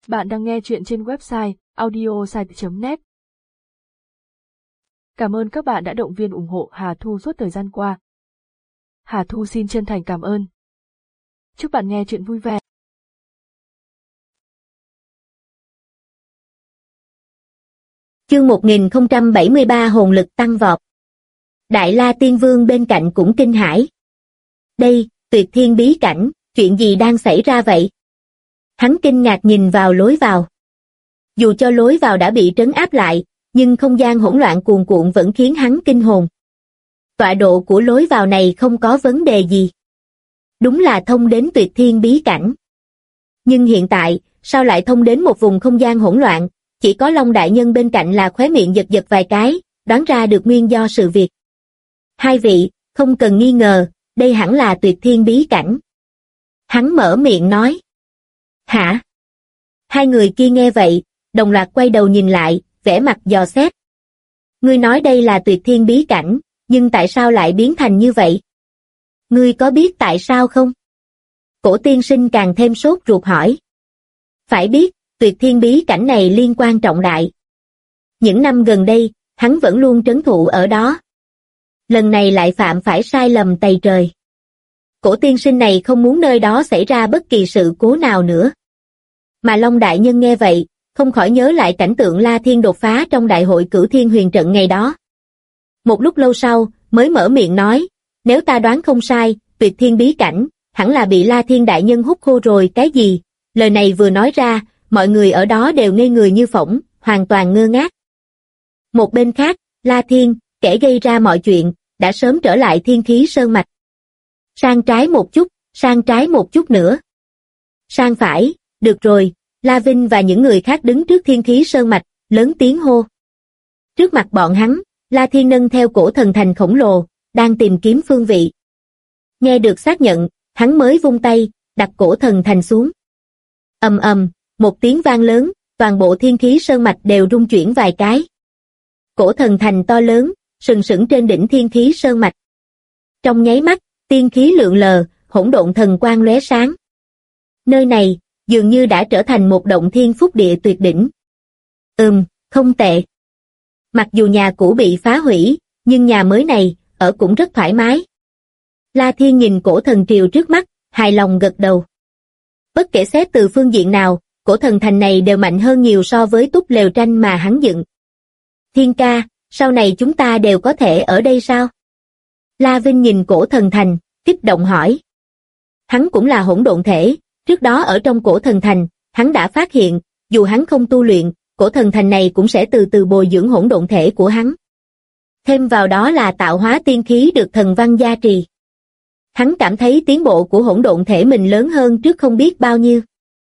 Bạn đang nghe chuyện trên website audiosite.net. Cảm ơn các bạn đã động viên ủng hộ Hà Thu suốt thời gian qua. Hà Thu xin chân thành cảm ơn. Chúc bạn nghe chuyện vui vẻ. Chương 1073 hồn lực tăng vọt. Đại La Tiên Vương bên cạnh cũng kinh hãi. Đây, Tuyệt Thiên bí cảnh, chuyện gì đang xảy ra vậy? Hắn kinh ngạc nhìn vào lối vào. Dù cho lối vào đã bị trấn áp lại, nhưng không gian hỗn loạn cuồn cuộn vẫn khiến hắn kinh hồn. Tọa độ của lối vào này không có vấn đề gì. Đúng là thông đến Tuyệt Thiên bí cảnh. Nhưng hiện tại, sao lại thông đến một vùng không gian hỗn loạn? Chỉ có Long đại nhân bên cạnh là khóe miệng giật giật vài cái, đoán ra được nguyên do sự việc. Hai vị, không cần nghi ngờ, đây hẳn là Tuyệt Thiên bí cảnh. Hắn mở miệng nói. Hả? Hai người kia nghe vậy, đồng loạt quay đầu nhìn lại, vẻ mặt dò xét. Ngươi nói đây là Tuyệt Thiên bí cảnh, nhưng tại sao lại biến thành như vậy? Ngươi có biết tại sao không? Cổ tiên sinh càng thêm sốt ruột hỏi. Phải biết, Tuyệt Thiên bí cảnh này liên quan trọng đại. Những năm gần đây, hắn vẫn luôn trấn thủ ở đó. Lần này lại phạm phải sai lầm tày trời. Cổ tiên sinh này không muốn nơi đó xảy ra bất kỳ sự cố nào nữa. Mà Long đại nhân nghe vậy, không khỏi nhớ lại cảnh tượng La Thiên đột phá trong đại hội Cửu Thiên Huyền trận ngày đó. Một lúc lâu sau, mới mở miệng nói, nếu ta đoán không sai, Tuyệt Thiên bí cảnh, hẳn là bị La Thiên đại nhân hút khô rồi. Cái gì? Lời này vừa nói ra, mọi người ở đó đều ngây người như phỗng, hoàn toàn ngơ ngác. Một bên khác, La Thiên, kẻ gây ra mọi chuyện, đã sớm trở lại Thiên Khí Sơn Mạch. Sang trái một chút, sang trái một chút nữa. Sang phải, được rồi. La Vinh và những người khác đứng trước Thiên Khí Sơn Mạch, lớn tiếng hô. Trước mặt bọn hắn, La Thiên nâng theo cổ thần thành khổng lồ, đang tìm kiếm phương vị. Nghe được xác nhận, hắn mới vung tay, đặt cổ thần thành xuống. Ầm ầm, một tiếng vang lớn, toàn bộ Thiên Khí Sơn Mạch đều rung chuyển vài cái. Cổ thần thành to lớn, sừng sững trên đỉnh Thiên Khí Sơn Mạch. Trong nháy mắt, tiên khí lượn lờ, hỗn độn thần quang lóe sáng. Nơi này, dường như đã trở thành một động thiên phúc địa tuyệt đỉnh. Không tệ. Mặc dù nhà cũ bị phá hủy, nhưng nhà mới này, ở cũng rất thoải mái. La Thiên nhìn cổ thần triều trước mắt, hài lòng gật đầu. Bất kể xét từ phương diện nào, cổ thần thành này đều mạnh hơn nhiều so với túp lều tranh mà hắn dựng. Thiên ca, sau này chúng ta đều có thể ở đây sao? La Vinh nhìn cổ thần thành, kích động hỏi. Hắn cũng là hỗn độn thể, trước đó ở trong cổ thần thành, hắn đã phát hiện, dù hắn không tu luyện, cổ thần thành này cũng sẽ từ từ bồi dưỡng hỗn độn thể của hắn. Thêm vào đó là tạo hóa tiên khí được thần văn gia trì. Hắn cảm thấy tiến bộ của hỗn độn thể mình lớn hơn trước không biết bao nhiêu.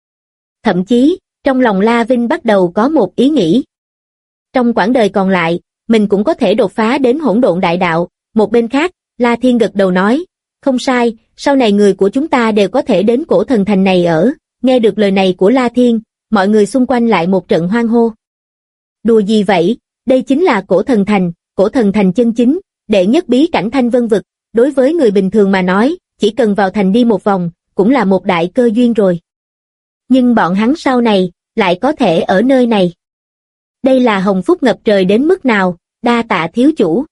Thậm chí, trong lòng La Vinh bắt đầu có một ý nghĩ. Trong quãng đời còn lại, mình cũng có thể đột phá đến hỗn độn đại đạo. Một bên khác, La Thiên gật đầu nói, không sai, sau này người của chúng ta đều có thể đến cổ thần thành này ở. Nghe được lời này của La Thiên, mọi người xung quanh lại một trận hoan hô. Đùa gì vậy, đây chính là cổ thần thành chân chính, đệ nhất bí cảnh Thanh Vân vực. Đối với người bình thường mà nói, chỉ cần vào thành đi một vòng, cũng là một đại cơ duyên rồi. Nhưng bọn hắn sau này, lại có thể ở nơi này. Đây là hồng phúc ngập trời đến mức nào, đa tạ thiếu chủ.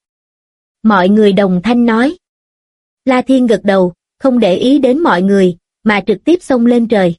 Mọi người đồng thanh nói. La Thiên gật đầu, không để ý đến mọi người, mà trực tiếp xông lên trời.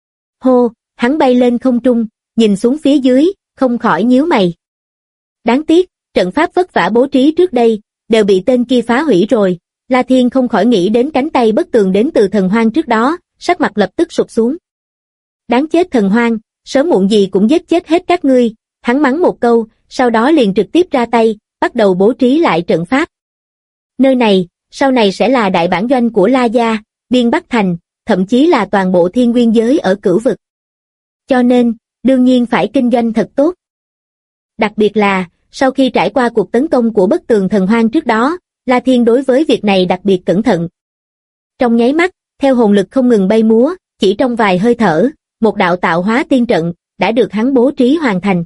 Hô, hắn bay lên không trung, nhìn xuống phía dưới, không khỏi nhíu mày. Đáng tiếc, trận pháp vất vả bố trí trước đây, đều bị tên kia phá hủy rồi. La Thiên không khỏi nghĩ đến cánh tay bất tường đến từ thần hoang trước đó, sắc mặt lập tức sụp xuống. Đáng chết thần hoang, sớm muộn gì cũng giết chết hết các ngươi, hắn mắng một câu, sau đó liền trực tiếp ra tay, bắt đầu bố trí lại trận pháp. Nơi này, sau này sẽ là đại bản doanh của La gia, Biên Bắc Thành, thậm chí là toàn bộ thiên nguyên giới ở cửu vực. Cho nên, đương nhiên phải kinh doanh thật tốt. Đặc biệt là, sau khi trải qua cuộc tấn công của bất tường thần hoang trước đó, La Thiên đối với việc này đặc biệt cẩn thận. Trong nháy mắt, theo hồn lực không ngừng bay múa, chỉ trong vài hơi thở, một đạo tạo hóa tiên trận, đã được hắn bố trí hoàn thành.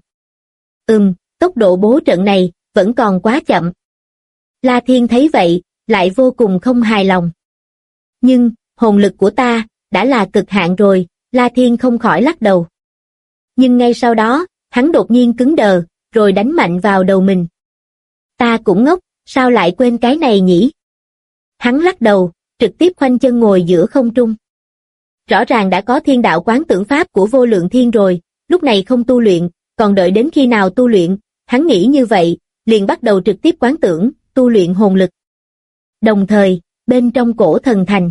Tốc độ bố trận này, vẫn còn quá chậm. La Thiên thấy vậy, lại vô cùng không hài lòng. Nhưng, hồn lực của ta, đã là cực hạn rồi, La Thiên không khỏi lắc đầu. Nhưng ngay sau đó, hắn đột nhiên cứng đờ, rồi đánh mạnh vào đầu mình. Ta cũng ngốc, sao lại quên cái này nhỉ? Hắn lắc đầu, trực tiếp khoanh chân ngồi giữa không trung. Rõ ràng đã có thiên đạo quán tưởng pháp của vô lượng thiên rồi, lúc này không tu luyện, còn đợi đến khi nào tu luyện, hắn nghĩ như vậy, liền bắt đầu trực tiếp quán tưởng, tu luyện hồn lực. Đồng thời, bên trong cổ thần thành.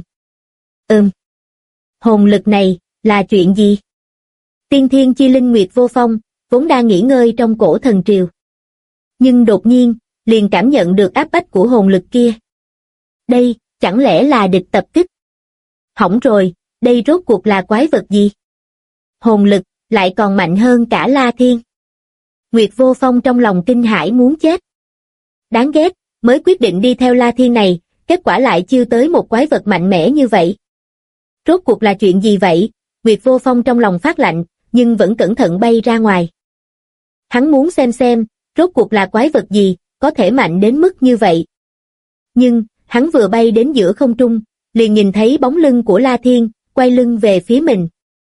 Hồn lực này, là chuyện gì? Tiên thiên chi linh Nguyệt Vô Phong, vốn đang nghỉ ngơi trong cổ thần triều. Nhưng đột nhiên, liền cảm nhận được áp bách của hồn lực kia. Đây, chẳng lẽ là địch tập kích? Hỏng rồi, đây rốt cuộc là quái vật gì? Hồn lực, lại còn mạnh hơn cả La Thiên. Nguyệt Vô Phong trong lòng kinh hãi muốn chết. Đáng ghét, mới quyết định đi theo La Thiên này, kết quả lại chiêu tới một quái vật mạnh mẽ như vậy. Rốt cuộc là chuyện gì vậy? Nguyệt Vô Phong trong lòng phát lạnh, nhưng vẫn cẩn thận bay ra ngoài. Hắn muốn xem, rốt cuộc là quái vật gì, có thể mạnh đến mức như vậy. Nhưng, hắn vừa bay đến giữa không trung, liền nhìn thấy bóng lưng của La Thiên, quay lưng về phía mình.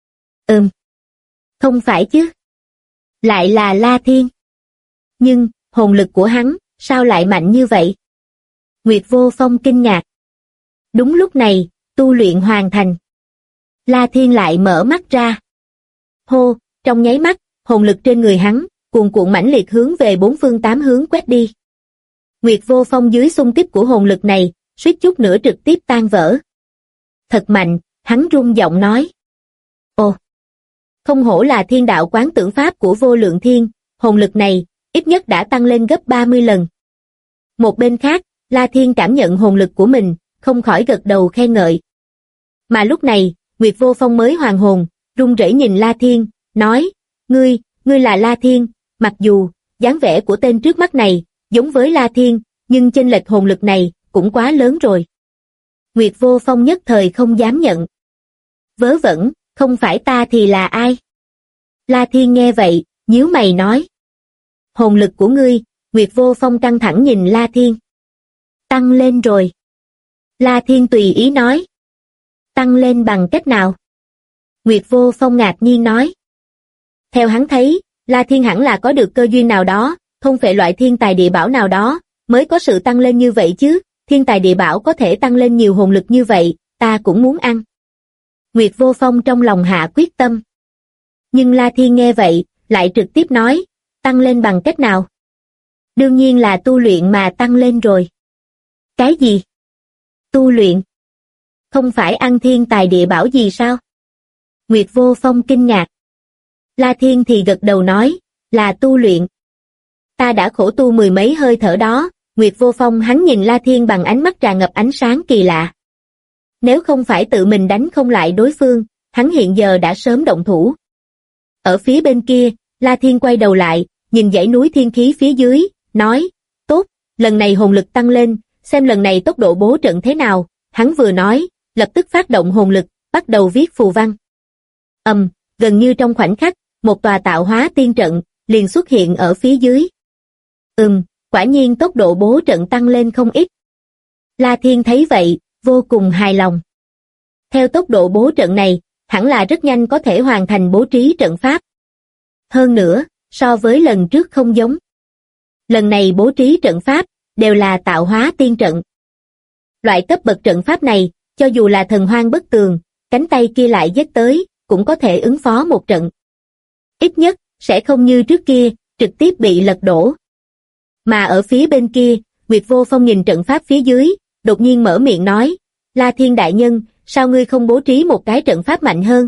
Không phải chứ. Lại là La Thiên. Nhưng, hồn lực của hắn, sao lại mạnh như vậy? Nguyệt Vô Phong kinh ngạc. Đúng lúc này, tu luyện hoàn thành. La Thiên lại mở mắt ra. Hô, trong nháy mắt, hồn lực trên người hắn, cuồn cuộn mãnh liệt hướng về bốn phương tám hướng quét đi. Nguyệt Vô Phong dưới xung kích của hồn lực này, suýt chút nữa trực tiếp tan vỡ. Thật mạnh, hắn run giọng nói. Ồ, không hổ là thiên đạo quán tưởng pháp của vô lượng thiên, hồn lực này, ít nhất đã tăng lên gấp 30 lần. Một bên khác, La Thiên cảm nhận hồn lực của mình, không khỏi gật đầu khen ngợi. Mà lúc này, Nguyệt Vô Phong mới hoàn hồn, run rẩy nhìn La Thiên, nói, ngươi là La Thiên, mặc dù, dáng vẻ của tên trước mắt này, giống với La Thiên, nhưng chênh lệch hồn lực này, cũng quá lớn rồi. Nguyệt Vô Phong nhất thời không dám nhận. Vớ vẩn, không phải ta thì là ai? La Thiên nghe vậy, nhíu mày nói. Hồn lực của ngươi, Nguyệt Vô Phong căng thẳng nhìn La Thiên. Tăng lên rồi. La Thiên tùy ý nói. Tăng lên bằng cách nào? Nguyệt Vô Phong ngạc nhiên nói. Theo hắn thấy, La Thiên hẳn là có được cơ duyên nào đó, thôn phệ loại thiên tài địa bảo nào đó, mới có sự tăng lên như vậy chứ, thiên tài địa bảo có thể tăng lên nhiều hồn lực như vậy, ta cũng muốn ăn. Nguyệt Vô Phong trong lòng hạ quyết tâm. Nhưng La Thiên nghe vậy, lại trực tiếp nói, tăng lên bằng cách nào? Đương nhiên là tu luyện mà tăng lên rồi. Cái gì? Tu luyện? Không phải ăn thiên tài địa bảo gì sao? Nguyệt Vô Phong kinh ngạc. La Thiên thì gật đầu nói, là tu luyện. Ta đã khổ tu mười mấy hơi thở đó. Nguyệt Vô Phong hắn nhìn La Thiên bằng ánh mắt tràn ngập ánh sáng kỳ lạ. Nếu không phải tự mình đánh không lại đối phương, hắn hiện giờ đã sớm động thủ. Ở phía bên kia, La Thiên quay đầu lại, nhìn dãy núi thiên khí phía dưới, nói, tốt, lần này hồn lực tăng lên, xem lần này tốc độ bố trận thế nào. Hắn vừa nói, lập tức phát động hồn lực, bắt đầu viết phù văn. Gần như trong khoảnh khắc, một tòa tạo hóa tiên trận, liền xuất hiện ở phía dưới. Quả nhiên tốc độ bố trận tăng lên không ít. La Thiên thấy vậy, vô cùng hài lòng. Theo tốc độ bố trận này, hẳn là rất nhanh có thể hoàn thành bố trí trận pháp. Hơn nữa, so với lần trước không giống. Lần này bố trí trận pháp, đều là tạo hóa tiên trận. Loại cấp bậc trận pháp này, cho dù là thần hoang bất tường, cánh tay kia lại giết tới, cũng có thể ứng phó một trận. Ít nhất, sẽ không như trước kia, trực tiếp bị lật đổ. Mà ở phía bên kia, Nguyệt Vô Phong nhìn trận pháp phía dưới, đột nhiên mở miệng nói, La Thiên đại nhân, sao ngươi không bố trí một cái trận pháp mạnh hơn?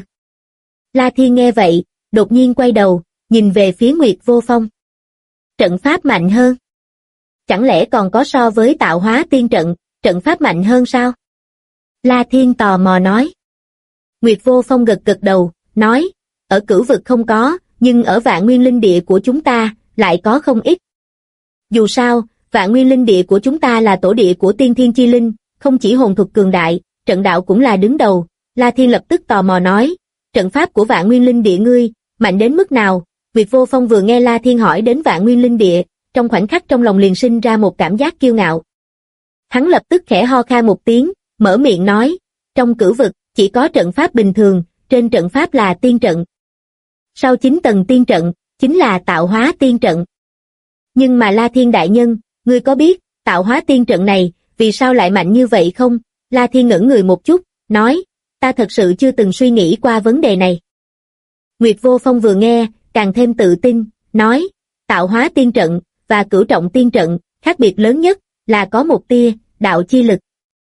La Thiên nghe vậy, đột nhiên quay đầu, nhìn về phía Nguyệt Vô Phong. Trận pháp mạnh hơn? Chẳng lẽ còn có so với tạo hóa tiên trận, trận pháp mạnh hơn sao? La Thiên tò mò nói. Nguyệt Vô Phong gật gật đầu, nói, ở cửu vực không có, nhưng ở Vạn Nguyên Linh Địa của chúng ta, lại có không ít. Dù sao, Vạn Nguyên Linh Địa của chúng ta là tổ địa của tiên thiên chi linh, không chỉ hồn thuật cường đại, trận đạo cũng là đứng đầu. La Thiên lập tức tò mò nói, trận pháp của Vạn Nguyên Linh Địa ngươi, mạnh đến mức nào? Nguyệt Vô Phong vừa nghe La Thiên hỏi đến Vạn Nguyên Linh Địa, trong khoảnh khắc trong lòng liền sinh ra một cảm giác kiêu ngạo. Hắn lập tức khẽ ho khan một tiếng, mở miệng nói, trong cửu vực, chỉ có trận pháp bình thường, trên trận pháp là tiên trận. Sau 9 tầng tiên trận, chính là tạo hóa tiên trận. Nhưng mà La Thiên đại nhân, ngươi có biết, tạo hóa tiên trận này, vì sao lại mạnh như vậy không? La Thiên ngẩn người một chút, nói, ta thật sự chưa từng suy nghĩ qua vấn đề này. Nguyệt Vô Phong vừa nghe, càng thêm tự tin, nói, tạo hóa tiên trận, và cửu trọng tiên trận, khác biệt lớn nhất, là có một tia, đạo chi lực.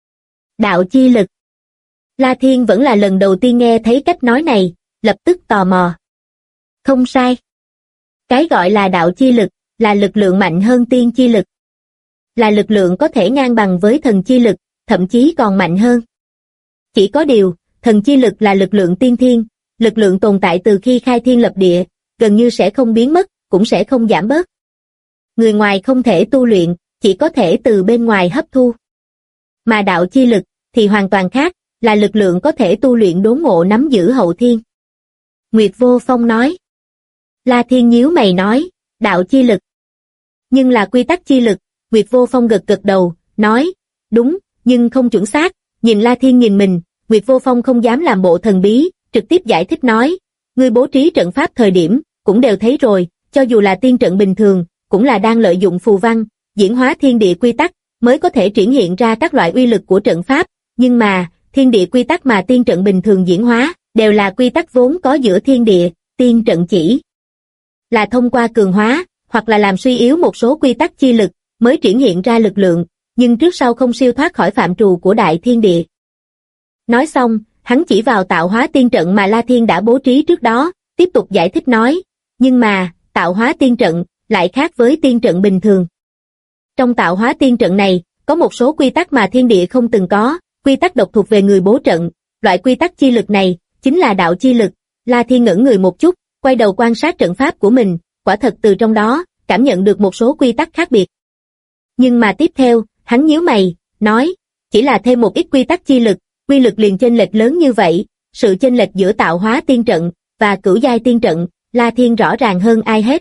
Đạo chi lực. La Thiên vẫn là lần đầu tiên nghe thấy cách nói này, lập tức tò mò. Không sai. Cái gọi là đạo chi lực, là lực lượng mạnh hơn tiên chi lực. Là lực lượng có thể ngang bằng với thần chi lực, thậm chí còn mạnh hơn. Chỉ có điều, thần chi lực là lực lượng tiên thiên, lực lượng tồn tại từ khi khai thiên lập địa, gần như sẽ không biến mất, cũng sẽ không giảm bớt. Người ngoài không thể tu luyện, chỉ có thể từ bên ngoài hấp thu. Mà đạo chi lực, thì hoàn toàn khác, là lực lượng có thể tu luyện đốn ngộ nắm giữ hậu thiên. Nguyệt Vô Phong nói. La Thiên nhíu mày nói, đạo chi lực. Nhưng là quy tắc chi lực, Nguyệt Vô Phong gật gật đầu, nói, đúng, nhưng không chuẩn xác. Nhìn La Thiên nhìn mình, Nguyệt Vô Phong không dám làm bộ thần bí, trực tiếp giải thích nói, ngươi bố trí trận pháp thời điểm, cũng đều thấy rồi, cho dù là tiên trận bình thường, cũng là đang lợi dụng phù văn, diễn hóa thiên địa quy tắc, mới có thể triển hiện ra các loại uy lực của trận pháp, nhưng mà, thiên địa quy tắc mà tiên trận bình thường diễn hóa, đều là quy tắc vốn có giữa thiên địa, tiên trận chỉ là thông qua cường hóa, hoặc là làm suy yếu một số quy tắc chi lực, mới triển hiện ra lực lượng, nhưng trước sau không siêu thoát khỏi phạm trù của đại thiên địa. Nói xong, hắn chỉ vào tạo hóa tiên trận mà La Thiên đã bố trí trước đó, tiếp tục giải thích nói, nhưng mà, tạo hóa tiên trận, lại khác với tiên trận bình thường. Trong tạo hóa tiên trận này, có một số quy tắc mà thiên địa không từng có, quy tắc độc thuộc về người bố trận, loại quy tắc chi lực này, chính là đạo chi lực. La Thiên ngẩn người một chút, quay đầu quan sát trận pháp của mình, quả thật từ trong đó, cảm nhận được một số quy tắc khác biệt. Nhưng mà tiếp theo, hắn nhíu mày, nói, chỉ là thêm một ít quy tắc chi lực, quy lực liền chênh lệch lớn như vậy, sự chênh lệch giữa tạo hóa tiên trận và cửu giai tiên trận, La Thiên rõ ràng hơn ai hết.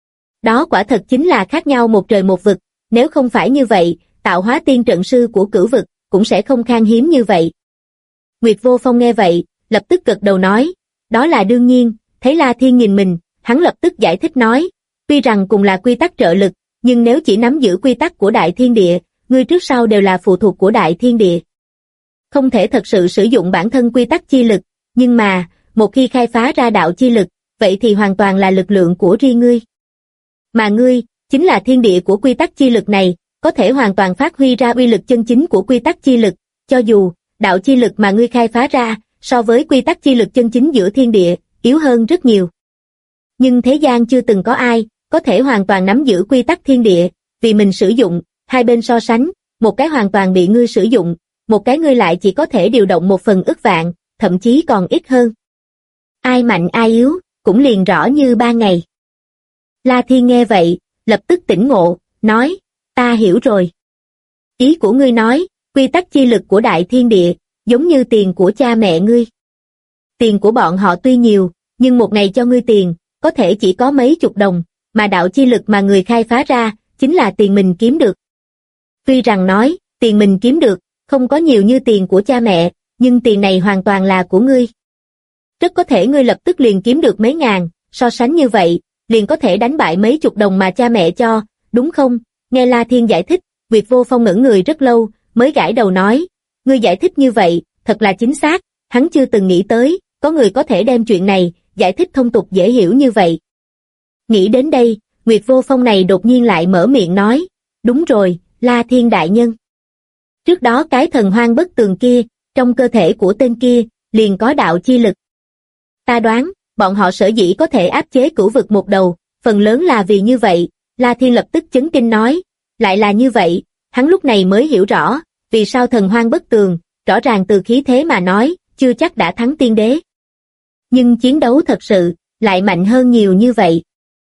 Đó quả thật chính là khác nhau một trời một vực, nếu không phải như vậy, tạo hóa tiên trận sư của cửu vực, cũng sẽ không khan hiếm như vậy. Nguyệt Vô Phong nghe vậy, lập tức gật đầu nói, đó là đương nhiên. Thấy La Thiên nhìn mình, hắn lập tức giải thích nói, tuy rằng cùng là quy tắc trợ lực, nhưng nếu chỉ nắm giữ quy tắc của đại thiên địa, ngươi trước sau đều là phụ thuộc của đại thiên địa. Không thể thật sự sử dụng bản thân quy tắc chi lực, nhưng mà, một khi khai phá ra đạo chi lực, vậy thì hoàn toàn là lực lượng của riêng ngươi. Mà ngươi, chính là thiên địa của quy tắc chi lực này, có thể hoàn toàn phát huy ra uy lực chân chính của quy tắc chi lực, cho dù, đạo chi lực mà ngươi khai phá ra, so với quy tắc chi lực chân chính giữa thiên địa, yếu hơn rất nhiều. Nhưng thế gian chưa từng có ai, có thể hoàn toàn nắm giữ quy tắc thiên địa, vì mình sử dụng, hai bên so sánh, một cái hoàn toàn bị ngươi sử dụng, một cái ngươi lại chỉ có thể điều động 1/100000, thậm chí còn ít hơn. Ai mạnh ai yếu, cũng liền rõ như ban ngày. La Thiên nghe vậy, lập tức tỉnh ngộ, nói, ta hiểu rồi. Ý của ngươi nói, quy tắc chi lực của đại thiên địa, giống như tiền của cha mẹ ngươi. Tiền của bọn họ tuy nhiều, nhưng một ngày cho ngươi tiền, có thể chỉ có mấy chục đồng, mà đạo chi lực mà người khai phá ra, chính là tiền mình kiếm được. Tuy rằng nói, tiền mình kiếm được, không có nhiều như tiền của cha mẹ, nhưng tiền này hoàn toàn là của ngươi. Rất có thể ngươi lập tức liền kiếm được mấy ngàn, so sánh như vậy, liền có thể đánh bại mấy chục đồng mà cha mẹ cho, đúng không? Nghe La Thiên giải thích, Nguyệt Vô Phong ngẩn người rất lâu, mới gãi đầu nói, ngươi giải thích như vậy, thật là chính xác, hắn chưa từng nghĩ tới, có người có thể đem chuyện này, giải thích thông tục dễ hiểu như vậy. Nghĩ đến đây, Nguyệt Vô Phong này đột nhiên lại mở miệng nói, đúng rồi, La Thiên đại nhân. Trước đó cái thần hoang bất tường kia, trong cơ thể của tên kia, liền có đạo chi lực. Ta đoán, bọn họ sở dĩ có thể áp chế cửu vực một đầu, phần lớn là vì như vậy. La Thiên lập tức chấn kinh nói, lại là như vậy, hắn lúc này mới hiểu rõ, vì sao thần hoang bất tường, rõ ràng từ khí thế mà nói, chưa chắc đã thắng tiên đế. Nhưng chiến đấu thật sự, lại mạnh hơn nhiều như vậy.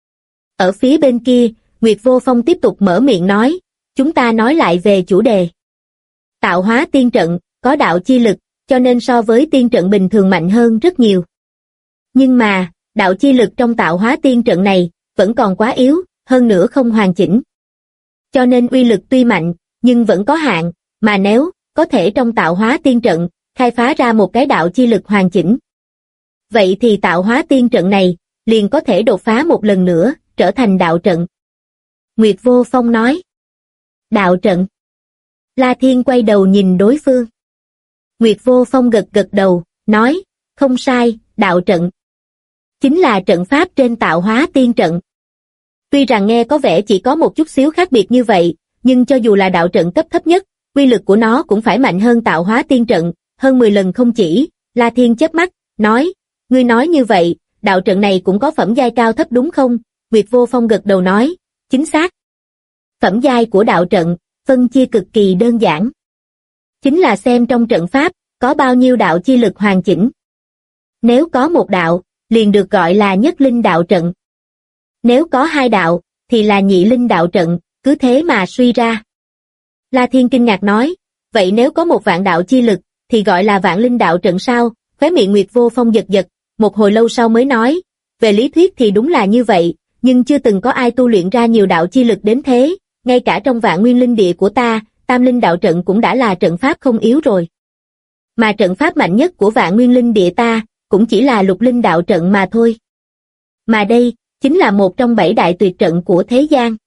Ở phía bên kia, Nguyệt Vô Phong tiếp tục mở miệng nói, chúng ta nói lại về chủ đề. Tạo hóa tiên trận, có đạo chi lực, cho nên so với tiên trận bình thường mạnh hơn rất nhiều. Nhưng mà, đạo chi lực trong tạo hóa tiên trận này, vẫn còn quá yếu, hơn nữa không hoàn chỉnh. Cho nên uy lực tuy mạnh, nhưng vẫn có hạn, mà nếu, có thể trong tạo hóa tiên trận, khai phá ra một cái đạo chi lực hoàn chỉnh. Vậy thì tạo hóa tiên trận này, liền có thể đột phá một lần nữa, trở thành đạo trận. Nguyệt Vô Phong nói. Đạo trận. La Thiên quay đầu nhìn đối phương. Nguyệt Vô Phong gật gật đầu, nói, không sai, đạo trận. Chính là trận pháp trên Tạo Hóa Tiên trận. Tuy rằng nghe có vẻ chỉ có một chút xíu khác biệt như vậy, nhưng cho dù là đạo trận cấp thấp nhất, uy lực của nó cũng phải mạnh hơn Tạo Hóa Tiên trận, hơn 10 lần không chỉ. La Thiên chớp mắt, nói, ngươi nói như vậy, đạo trận này cũng có phẩm giai cao thấp đúng không? Nguyệt Vô Phong gật đầu nói, chính xác. Phẩm giai của đạo trận, phân chia cực kỳ đơn giản. Chính là xem trong trận pháp, có bao nhiêu đạo chi lực hoàn chỉnh. Nếu có một đạo, liền được gọi là nhất linh đạo trận. Nếu có hai đạo, thì là nhị linh đạo trận, cứ thế mà suy ra. La Thiên kinh ngạc nói, vậy nếu có một vạn đạo chi lực, thì gọi là vạn linh đạo trận sao? Khóe miệng Nguyệt Vô Phong giật giật, một hồi lâu sau mới nói, về lý thuyết thì đúng là như vậy, nhưng chưa từng có ai tu luyện ra nhiều đạo chi lực đến thế, ngay cả trong Vạn Nguyên Linh Địa của ta, Tam Linh đạo trận cũng đã là trận pháp không yếu rồi. Mà trận pháp mạnh nhất của Vạn Nguyên Linh Địa ta, cũng chỉ là Lục Linh đạo trận mà thôi. Mà đây, chính là một trong 7 đại tuyệt trận của thế gian.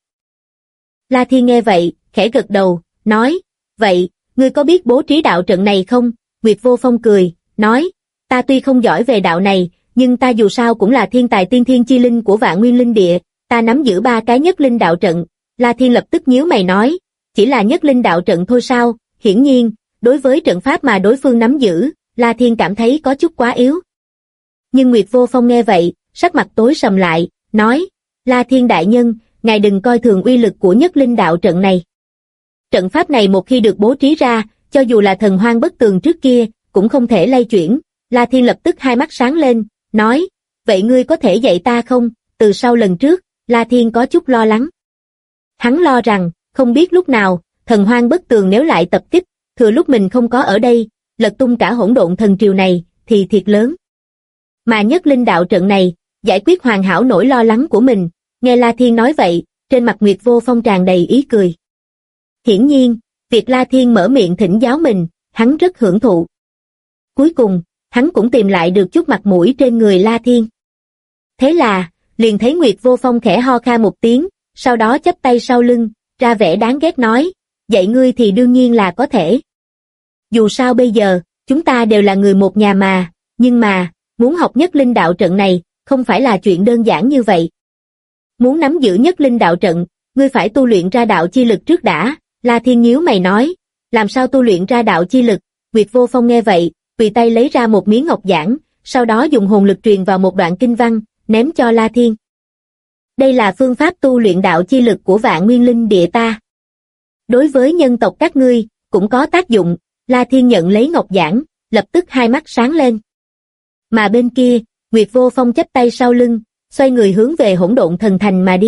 La Thiên nghe vậy, khẽ gật đầu, nói, vậy, ngươi có biết bố trí đạo trận này không? Nguyệt Vô Phong cười, nói, ta tuy không giỏi về đạo này, nhưng ta dù sao cũng là thiên tài tiên thiên chi linh của Vạn Nguyên Linh Địa, ta nắm giữ 3 cái nhất linh đạo trận. La Thiên lập tức nhíu mày nói, chỉ là nhất linh đạo trận thôi sao? Hiển nhiên, đối với trận pháp mà đối phương nắm giữ, La Thiên cảm thấy có chút quá yếu. Nhưng Nguyệt Vô Phong nghe vậy, sắc mặt tối sầm lại, nói, La Thiên đại nhân, ngài đừng coi thường uy lực của nhất linh đạo trận này. Trận pháp này một khi được bố trí ra, cho dù là thần hoang bất tường trước kia, cũng không thể lay chuyển. La Thiên lập tức hai mắt sáng lên, nói, vậy ngươi có thể dạy ta không? Từ sau lần trước, La Thiên có chút lo lắng. Hắn lo rằng, không biết lúc nào, thần hoang bất tường nếu lại tập kích, thừa lúc mình không có ở đây, lật tung cả hỗn độn thần triều này, thì thiệt lớn. Mà nhất linh đạo trận này, giải quyết hoàn hảo nỗi lo lắng của mình. Nghe La Thiên nói vậy, trên mặt Nguyệt Vô Phong tràn đầy ý cười. Hiển nhiên, việc La Thiên mở miệng thỉnh giáo mình, hắn rất hưởng thụ. Cuối cùng, hắn cũng tìm lại được chút mặt mũi trên người La Thiên. Thế là, liền thấy Nguyệt Vô Phong khẽ ho kha một tiếng, sau đó chắp tay sau lưng, ra vẻ đáng ghét nói, dạy ngươi thì đương nhiên là có thể. Dù sao bây giờ, chúng ta đều là người một nhà mà, nhưng mà, muốn học nhất linh đạo trận này, không phải là chuyện đơn giản như vậy. Muốn nắm giữ nhất linh đạo trận, ngươi phải tu luyện ra đạo chi lực trước đã. La Thiên nhíu mày nói, làm sao tu luyện ra đạo chi lực? Nguyệt Vô Phong nghe vậy, tùy tay lấy ra một miếng ngọc giản, sau đó dùng hồn lực truyền vào một đoạn kinh văn, ném cho La Thiên. Đây là phương pháp tu luyện đạo chi lực của Vạn Nguyên Linh Địa ta. Đối với nhân tộc các ngươi, cũng có tác dụng. La Thiên nhận lấy ngọc giản, lập tức hai mắt sáng lên. Mà bên kia, Nguyệt Vô Phong chắp tay sau lưng, xoay người hướng về hỗn độn thần thành mà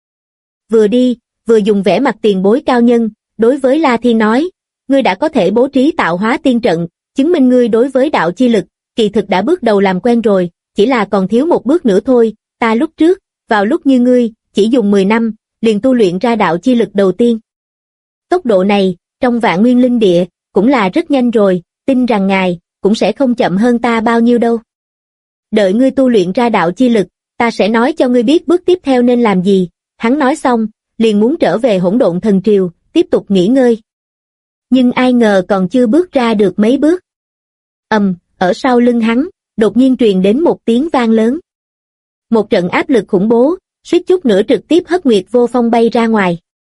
đi, vừa dùng vẻ mặt tiền bối cao nhân, đối với La Thiên nói, ngươi đã có thể bố trí Tạo Hóa Tiên trận, chứng minh ngươi đối với đạo chi lực, kỳ thực đã bước đầu làm quen rồi, chỉ là còn thiếu một bước nữa thôi. Ta lúc trước, vào lúc như ngươi, chỉ dùng 10 năm, liền tu luyện ra đạo chi lực đầu tiên. Tốc độ này, trong Vạn Nguyên Linh Địa, cũng là rất nhanh rồi, tin rằng ngài, cũng sẽ không chậm hơn ta bao nhiêu đâu. Đợi ngươi tu luyện ra đạo chi lực, ta sẽ nói cho ngươi biết bước tiếp theo nên làm gì. Hắn nói xong, liền muốn trở về hỗn độn thần triều, tiếp tục nghỉ ngơi. Nhưng ai ngờ còn chưa bước ra được mấy bước. Ở sau lưng hắn, đột nhiên truyền đến một tiếng vang lớn. Một trận áp lực khủng bố, suýt chút nữa trực tiếp hất Nguyệt Vô Phong bay ra ngoài.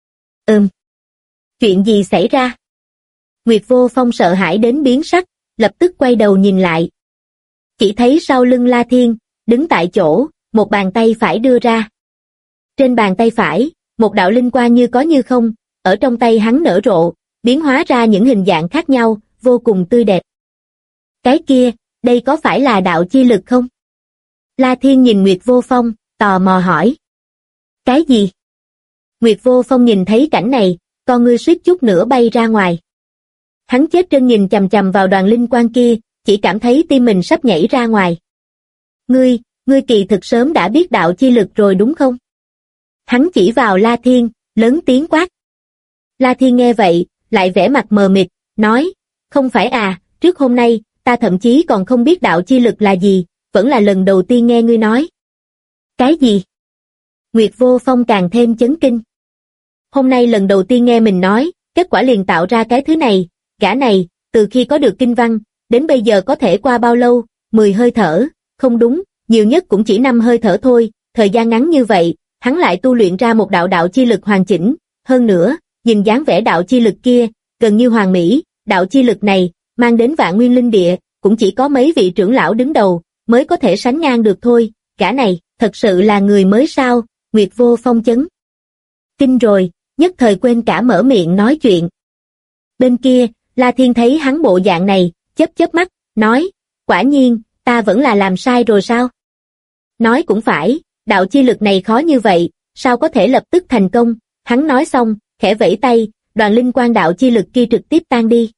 Chuyện gì xảy ra? Nguyệt Vô Phong sợ hãi đến biến sắc, lập tức quay đầu nhìn lại. Chỉ thấy sau lưng La Thiên, đứng tại chỗ, một bàn tay phải đưa ra. Trên bàn tay phải, một đạo linh quang như có như không, ở trong tay hắn nở rộ, biến hóa ra những hình dạng khác nhau, vô cùng tươi đẹp. Cái kia, đây có phải là đạo chi lực không? La Thiên nhìn Nguyệt Vô Phong, tò mò hỏi. Cái gì? Nguyệt Vô Phong nhìn thấy cảnh này, con ngươi suýt chút nữa bay ra ngoài. Hắn chết chân nhìn chằm chằm vào đoàn linh quang kia, chỉ cảm thấy tim mình sắp nhảy ra ngoài. Ngươi kỳ thực sớm đã biết đạo chi lực rồi đúng không? Hắn chỉ vào La Thiên, lớn tiếng quát. La Thiên nghe vậy, lại vẻ mặt mờ mịt, nói, không phải à, trước hôm nay, ta thậm chí còn không biết đạo chi lực là gì, vẫn là lần đầu tiên nghe ngươi nói. Cái gì? Nguyệt Vô Phong càng thêm chấn kinh. Hôm nay lần đầu tiên nghe mình nói, kết quả liền tạo ra cái thứ này, gã này, từ khi có được kinh văn, đến bây giờ có thể qua bao lâu, 10 hơi thở, không đúng, nhiều nhất cũng chỉ 5 hơi thở thôi, thời gian ngắn như vậy, hắn lại tu luyện ra một đạo chi lực hoàn chỉnh, hơn nữa, nhìn dáng vẻ đạo chi lực kia, gần như hoàn mỹ, đạo chi lực này, mang đến Vạn Nguyên Linh Địa, cũng chỉ có mấy vị trưởng lão đứng đầu, mới có thể sánh ngang được thôi, gã này, thật sự là người mới sao, Nguyệt Vô Phong chấn kinh rồi, nhất thời quên cả mở miệng nói chuyện. Bên kia, La Thiên thấy hắn bộ dạng này, chớp mắt, nói, quả nhiên, ta vẫn là làm sai rồi sao? Nói cũng phải, đạo chi lực này khó như vậy, sao có thể lập tức thành công, hắn nói xong, khẽ vẫy tay, đoàn linh quang đạo chi lực kia trực tiếp tan đi.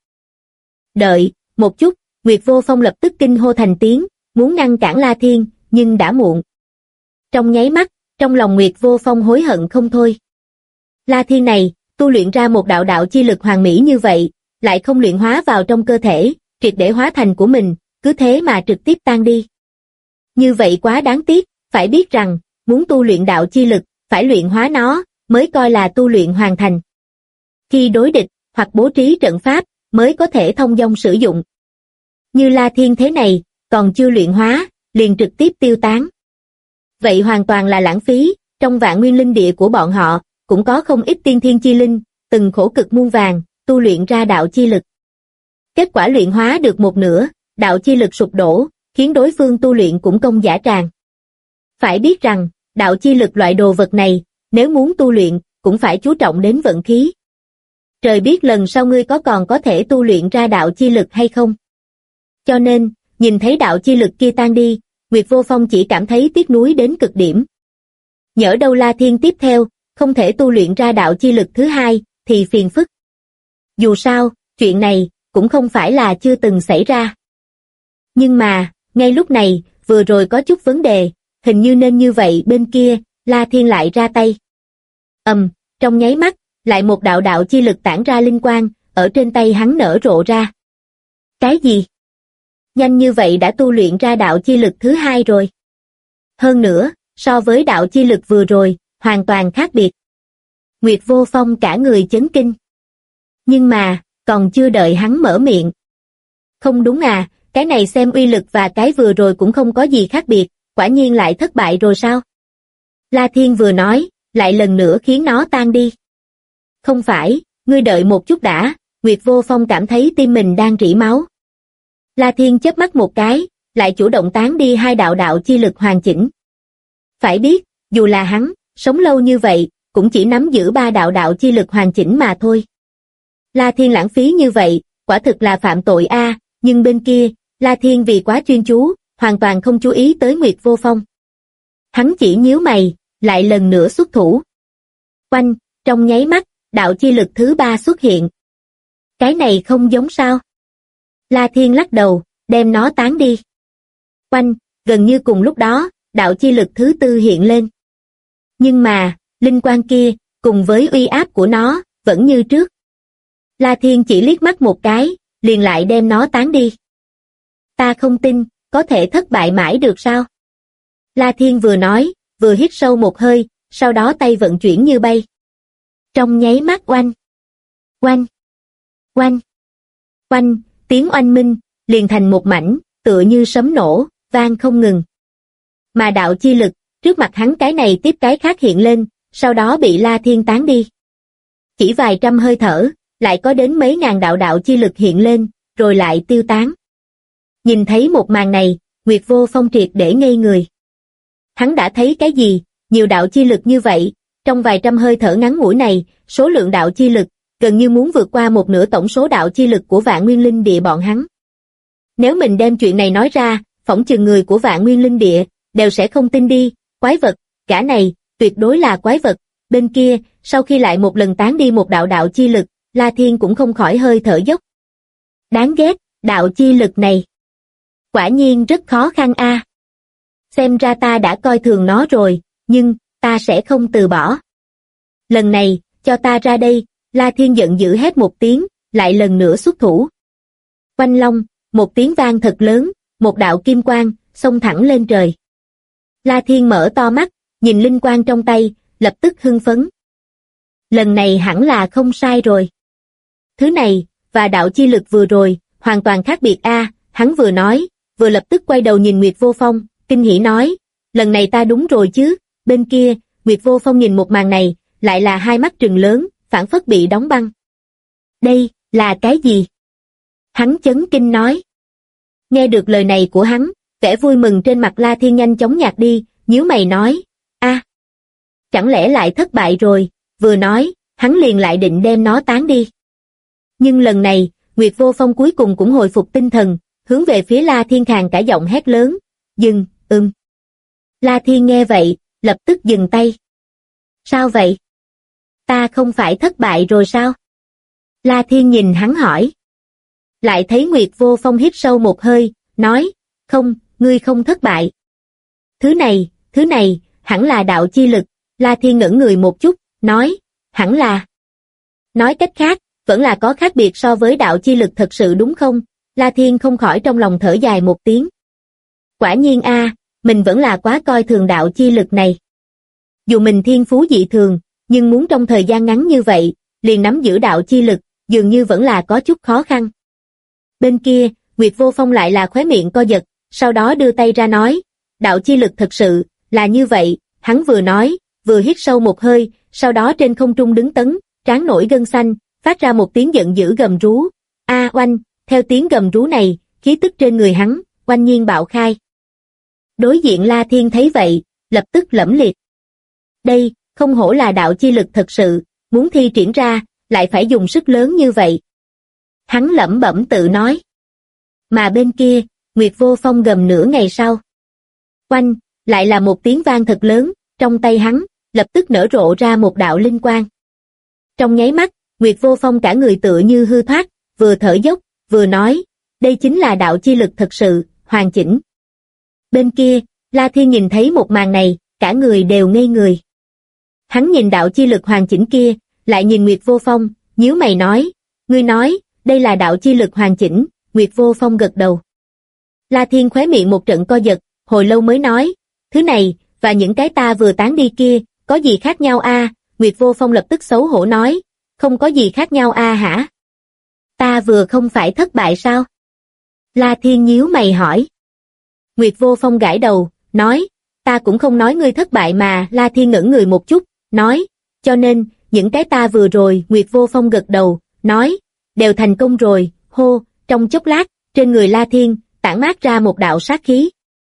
Đợi, một chút, Nguyệt Vô Phong lập tức kinh hô thành tiếng, muốn ngăn cản La Thiên, nhưng đã muộn. Trong nháy mắt, trong lòng Nguyệt Vô Phong hối hận không thôi. La Thiên này, tu luyện ra một đạo chi lực hoàn mỹ như vậy, lại không luyện hóa vào trong cơ thể, triệt để hóa thành của mình, cứ thế mà trực tiếp tan đi. Như vậy quá đáng tiếc, phải biết rằng, muốn tu luyện đạo chi lực, phải luyện hóa nó, mới coi là tu luyện hoàn thành. Khi đối địch, hoặc bố trí trận pháp, mới có thể thông dong sử dụng. Như La Thiên thế này, còn chưa luyện hóa, liền trực tiếp tiêu tán. Vậy hoàn toàn là lãng phí, trong Vạn Nguyên Linh Địa của bọn họ, cũng có không ít tiên thiên chi linh, từng khổ cực muôn vàng, tu luyện ra đạo chi lực. Kết quả luyện hóa được một nửa, đạo chi lực sụp đổ, khiến đối phương tu luyện cũng công dã tràng. Phải biết rằng, đạo chi lực loại đồ vật này, nếu muốn tu luyện, cũng phải chú trọng đến vận khí. Trời biết lần sau ngươi còn có thể tu luyện ra đạo chi lực hay không. Cho nên, nhìn thấy đạo chi lực kia tan đi, Nguyệt Vô Phong chỉ cảm thấy tiếc nuối đến cực điểm. Nhỡ đâu La Thiên tiếp theo, không thể tu luyện ra đạo chi lực thứ hai, thì phiền phức. Dù sao, chuyện này, cũng không phải là chưa từng xảy ra. Nhưng mà, ngay lúc này, vừa rồi có chút vấn đề, hình như nên như vậy bên kia, La Thiên lại ra tay. Trong nháy mắt, lại một đạo chi lực tản ra linh quang, ở trên tay hắn nở rộ ra. Cái gì? Nhanh như vậy đã tu luyện ra đạo chi lực thứ hai rồi. Hơn nữa, so với đạo chi lực vừa rồi, hoàn toàn khác biệt. Nguyệt Vô Phong cả người chấn kinh. Nhưng mà, còn chưa đợi hắn mở miệng. Không đúng à, cái này xem uy lực và cái vừa rồi cũng không có gì khác biệt, quả nhiên lại thất bại rồi sao? La Thiên vừa nói, lại lần nữa khiến nó tan đi. Không phải, ngươi đợi một chút đã, Nguyệt Vô Phong cảm thấy tim mình đang rỉ máu. La Thiên chớp mắt một cái, lại chủ động tán đi hai đạo chi lực hoàn chỉnh. Phải biết, dù là hắn, sống lâu như vậy, cũng chỉ nắm giữ ba đạo chi lực hoàn chỉnh mà thôi. La Thiên lãng phí như vậy, quả thực là phạm tội a, nhưng bên kia, La Thiên vì quá chuyên chú, hoàn toàn không chú ý tới Nguyệt Vô Phong. Hắn chỉ nhíu mày, lại lần nữa xuất thủ. Oanh, trong nháy mắt, đạo chi lực thứ ba xuất hiện. Cái này không giống sao? La Thiên lắc đầu, đem nó tán đi. Oanh, gần như cùng lúc đó, đạo chi lực thứ tư hiện lên. Nhưng mà, linh quang kia, cùng với uy áp của nó, vẫn như trước. La Thiên chỉ liếc mắt một cái, liền lại đem nó tán đi. Ta không tin, có thể thất bại mãi được sao? La Thiên vừa nói, vừa hít sâu một hơi, sau đó tay vận chuyển như bay. Trong nháy mắt oanh, oanh, oanh, oanh, tiếng oanh minh, liền thành một mảnh, tựa như sấm nổ, vang không ngừng. Mà đạo chi lực, trước mặt hắn cái này tiếp cái khác hiện lên, sau đó bị La Thiên tán đi. Chỉ vài trăm hơi thở, lại có đến mấy ngàn đạo chi lực hiện lên, rồi lại tiêu tán. Nhìn thấy một màn này, Nguyệt Vô Phong triệt để ngây người. Hắn đã thấy cái gì, nhiều đạo chi lực như vậy, trong vài trăm hơi thở ngắn ngủi này, số lượng đạo chi lực, gần như muốn vượt qua một nửa tổng số đạo chi lực của Vạn Nguyên Linh Địa bọn hắn. Nếu mình đem chuyện này nói ra, phỏng chừng người của Vạn Nguyên Linh Địa, đều sẽ không tin đi, quái vật, gã này, tuyệt đối là quái vật. Bên kia, sau khi lại một lần tán đi một đạo chi lực, La Thiên cũng không khỏi hơi thở dốc. Đáng ghét, đạo chi lực này. Quả nhiên rất khó khăn a. Xem ra ta đã coi thường nó rồi, nhưng, ta sẽ không từ bỏ. Lần này, cho ta ra đây, La Thiên giận dữ hét một tiếng, lại lần nữa xuất thủ. Oanh long, một tiếng vang thật lớn, một đạo kim quang, xông thẳng lên trời. La Thiên mở to mắt, nhìn linh quang trong tay, lập tức hưng phấn. Lần này hẳn là không sai rồi. Thứ này, và đạo chi lực vừa rồi, hoàn toàn khác biệt a. Hắn vừa nói, vừa lập tức quay đầu nhìn Nguyệt Vô Phong, kinh hỉ nói, lần này ta đúng rồi chứ. Bên kia, Nguyệt Vô Phong nhìn một màn này, lại là hai mắt trừng lớn, phảng phất bị đóng băng. Đây, là cái gì? Hắn chấn kinh nói. Nghe được lời này của hắn, vẻ vui mừng trên mặt La Thiên nhanh chóng nhạt đi, nhíu mày nói, a, chẳng lẽ lại thất bại rồi, vừa nói, hắn liền lại định đem nó tán đi. Nhưng lần này, Nguyệt Vô Phong cuối cùng cũng hồi phục tinh thần, hướng về phía La Thiên khàn cả giọng hét lớn, dừng, La Thiên nghe vậy, lập tức dừng tay. Sao vậy? Ta không phải thất bại rồi sao? La Thiên nhìn hắn hỏi. Lại thấy Nguyệt Vô Phong hít sâu một hơi, nói, không, ngươi không thất bại. Thứ này, hẳn là đạo chi lực. La Thiên ngẩn người một chút, nói, hẳn là. Nói cách khác, vẫn là có khác biệt so với đạo chi lực thật sự đúng không? La Thiên không khỏi trong lòng thở dài một tiếng. Quả nhiên a, mình vẫn là quá coi thường đạo chi lực này. Dù mình thiên phú dị thường, nhưng muốn trong thời gian ngắn như vậy, liền nắm giữ đạo chi lực, dường như vẫn là có chút khó khăn. Bên kia, Nguyệt Vô Phong lại là khóe miệng co giật, sau đó đưa tay ra nói, đạo chi lực thật sự, là như vậy, hắn vừa nói, vừa hít sâu một hơi, sau đó trên không trung đứng tấn, trán nổi gân xanh, phát ra một tiếng giận dữ gầm rú, oanh, theo tiếng gầm rú này, khí tức trên người hắn, oanh nhiên bạo khai. Đối diện La Thiên thấy vậy, lập tức lẫm liệt. Đây, không hổ là đạo chi lực thật sự, muốn thi triển ra, lại phải dùng sức lớn như vậy. Hắn lẩm bẩm tự nói. Mà bên kia, Nguyệt Vô Phong gầm nửa ngày sau. Oanh, lại là một tiếng vang thật lớn, trong tay hắn, lập tức nở rộ ra một đạo linh quang. Trong nháy mắt, Nguyệt Vô Phong cả người tựa như hư thoát, vừa thở dốc, vừa nói, đây chính là đạo chi lực thật sự, hoàn chỉnh. Bên kia, La Thiên nhìn thấy một màn này, cả người đều ngây người. Hắn nhìn đạo chi lực hoàn chỉnh kia, lại nhìn Nguyệt Vô Phong, nhíu mày nói, ngươi nói, đây là đạo chi lực hoàn chỉnh, Nguyệt Vô Phong gật đầu. La Thiên khóe miệng một trận co giật, hồi lâu mới nói, thứ này, và những cái ta vừa tán đi kia, có gì khác nhau a? Nguyệt Vô Phong lập tức xấu hổ nói, không có gì khác nhau a hả? Ta vừa không phải thất bại sao? La Thiên nhíu mày hỏi. Nguyệt Vô Phong gãi đầu, nói, ta cũng không nói ngươi thất bại mà. La Thiên ngẩn người một chút, nói, cho nên, những cái ta vừa rồi. Nguyệt Vô Phong gật đầu, nói, đều thành công rồi. Hô, trong chốc lát, trên người La Thiên, tản mát ra một đạo sát khí.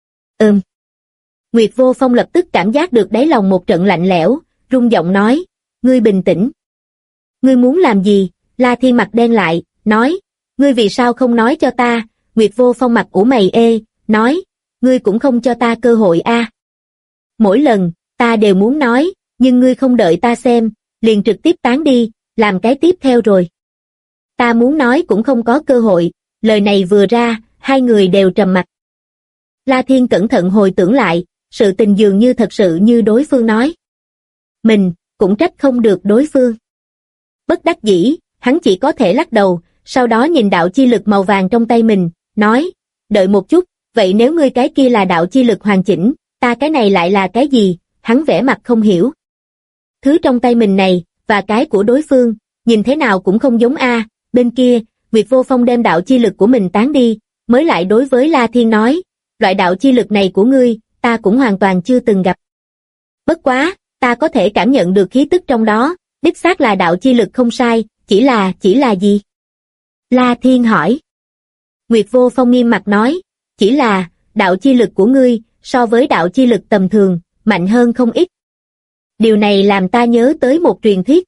Nguyệt Vô Phong lập tức cảm giác được đáy lòng một trận lạnh lẽo, rung giọng nói, ngươi bình tĩnh. Ngươi muốn làm gì? La Thiên mặt đen lại, nói, ngươi vì sao không nói cho ta? Nguyệt Vô Phong mặt ủ mày nói, ngươi cũng không cho ta cơ hội a. Mỗi lần, ta đều muốn nói, nhưng ngươi không đợi ta xem, liền trực tiếp tán đi, làm cái tiếp theo rồi. Ta muốn nói cũng không có cơ hội, lời này vừa ra, hai người đều trầm mặc. La Thiên cẩn thận hồi tưởng lại, sự tình dường như thật sự như đối phương nói. Mình, cũng trách không được đối phương. Bất đắc dĩ, hắn chỉ có thể lắc đầu, sau đó nhìn đạo chi lực màu vàng trong tay mình, nói, đợi một chút, vậy nếu ngươi cái kia là đạo chi lực hoàn chỉnh, ta cái này lại là cái gì? Hắn vẻ mặt không hiểu. Thứ trong tay mình này, và cái của đối phương, nhìn thế nào cũng không giống a. Bên kia, Nguyệt Vô Phong đem đạo chi lực của mình tán đi, mới lại đối với La Thiên nói, loại đạo chi lực này của ngươi, ta cũng hoàn toàn chưa từng gặp. Bất quá, ta có thể cảm nhận được khí tức trong đó, đích xác là đạo chi lực không sai, chỉ là gì? La Thiên hỏi. Nguyệt Vô Phong nghiêm mặt nói, chỉ là, đạo chi lực của ngươi, so với đạo chi lực tầm thường, mạnh hơn không ít. Điều này làm ta nhớ tới một truyền thuyết.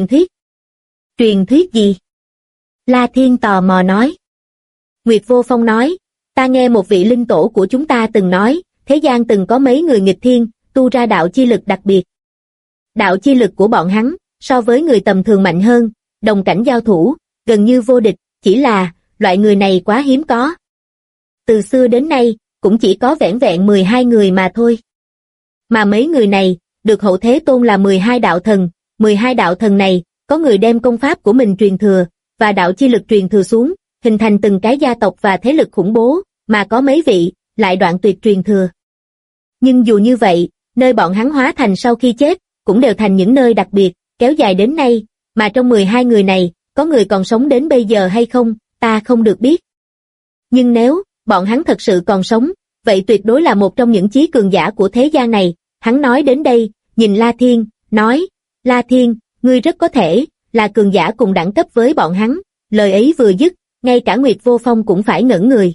Truyền thuyết gì? La Thiên tò mò nói. Nguyệt Vô Phong nói, ta nghe một vị linh tổ của chúng ta từng nói, thế gian từng có mấy người nghịch thiên, tu ra đạo chi lực đặc biệt. Đạo chi lực của bọn hắn, so với người tầm thường mạnh hơn, đồng cảnh giao thủ, gần như vô địch, chỉ là, loại người này quá hiếm có. Từ xưa đến nay, cũng chỉ có vẻn vẹn 12 người mà thôi. Mà mấy người này, được Hậu Thế tôn là 12 đạo thần, 12 đạo thần này, có người đem công pháp của mình truyền thừa, và đạo chi lực truyền thừa xuống, hình thành từng cái gia tộc và thế lực khủng bố, mà có mấy vị, lại đoạn tuyệt truyền thừa. Nhưng dù như vậy, nơi bọn hắn hóa thành sau khi chết, cũng đều thành những nơi đặc biệt, kéo dài đến nay, mà trong 12 người này, có người còn sống đến bây giờ hay không, ta không được biết. Nhưng nếu, bọn hắn thật sự còn sống, vậy tuyệt đối là một trong những chí cường giả của thế gian này. Hắn nói đến đây, nhìn La Thiên, nói, La Thiên, ngươi rất có thể, là cường giả cùng đẳng cấp với bọn hắn. Lời ấy vừa dứt, ngay cả Nguyệt Vô Phong cũng phải ngẩn người.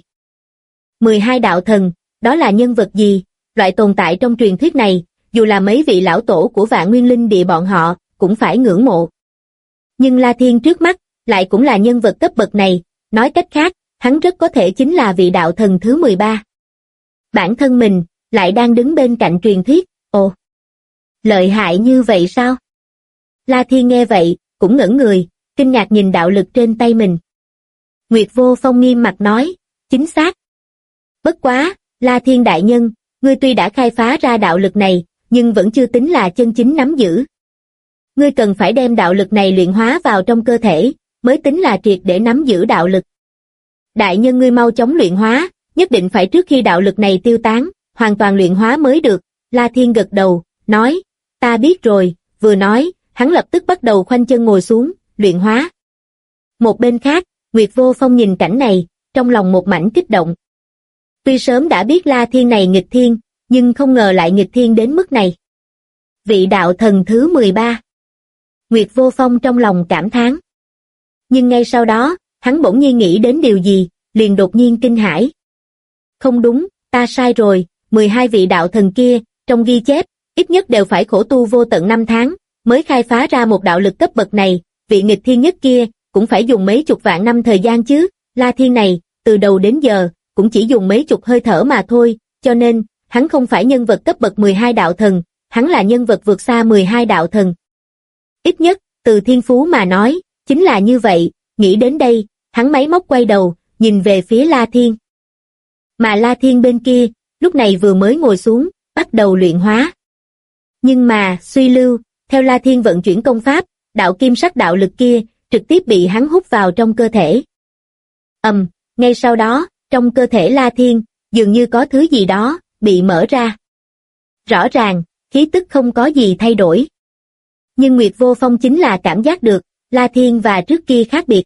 12 đạo thần, đó là nhân vật gì? Loại tồn tại trong truyền thuyết này, dù là mấy vị lão tổ của Vạn Nguyên Linh Địa bọn họ, cũng phải ngưỡng mộ. Nhưng La Thiên trước mắt, lại cũng là nhân vật cấp bậc này, nói cách khác, hắn rất có thể chính là vị đạo thần thứ 13. Bản thân mình, lại đang đứng bên cạnh truyền thuyết, ồ, lợi hại như vậy sao? La Thiên nghe vậy, cũng ngẩn người, kinh ngạc nhìn đạo lực trên tay mình. Nguyệt Vô Phong nghiêm mặt nói, chính xác. Bất quá, La Thiên đại nhân, ngươi tuy đã khai phá ra đạo lực này, nhưng vẫn chưa tính là chân chính nắm giữ. Ngươi cần phải đem đạo lực này luyện hóa vào trong cơ thể, mới tính là triệt để nắm giữ đạo lực. Đại nhân ngươi mau chóng luyện hóa, nhất định phải trước khi đạo lực này tiêu tán, hoàn toàn luyện hóa mới được. La Thiên gật đầu, nói, ta biết rồi, vừa nói, hắn lập tức bắt đầu khoanh chân ngồi xuống, luyện hóa. Một bên khác, Nguyệt Vô Phong nhìn cảnh này, trong lòng một mảnh kích động. Tuy sớm đã biết La Thiên này nghịch thiên, nhưng không ngờ lại nghịch thiên đến mức này. Vị đạo thần thứ 13. Nguyệt Vô Phong trong lòng cảm thán. Nhưng ngay sau đó, hắn bỗng nhiên nghĩ đến điều gì, liền đột nhiên kinh hãi. Không đúng, ta sai rồi, 12 vị đạo thần kia, trong ghi chép, ít nhất đều phải khổ tu vô tận 5 tháng, mới khai phá ra một đạo lực cấp bậc này, vị nghịch thiên nhất kia, cũng phải dùng mấy chục vạn năm thời gian chứ. La Thiên này, từ đầu đến giờ, cũng chỉ dùng mấy chục hơi thở mà thôi, cho nên, hắn không phải nhân vật cấp bậc 12 đạo thần, hắn là nhân vật vượt xa 12 đạo thần. Ít nhất, từ thiên phú mà nói, chính là như vậy. Nghĩ đến đây, hắn máy móc quay đầu, nhìn về phía La Thiên. Mà La Thiên bên kia, lúc này vừa mới ngồi xuống, bắt đầu luyện hóa. Nhưng mà, suy lưu, theo La Thiên vận chuyển công pháp, đạo kim sắc đạo lực kia, trực tiếp bị hắn hút vào trong cơ thể. Ngay sau đó, trong cơ thể La Thiên, dường như có thứ gì đó, bị mở ra. Rõ ràng, khí tức không có gì thay đổi. Nhưng Nguyệt Vô Phong chính là cảm giác được, La Thiên và trước kia khác biệt.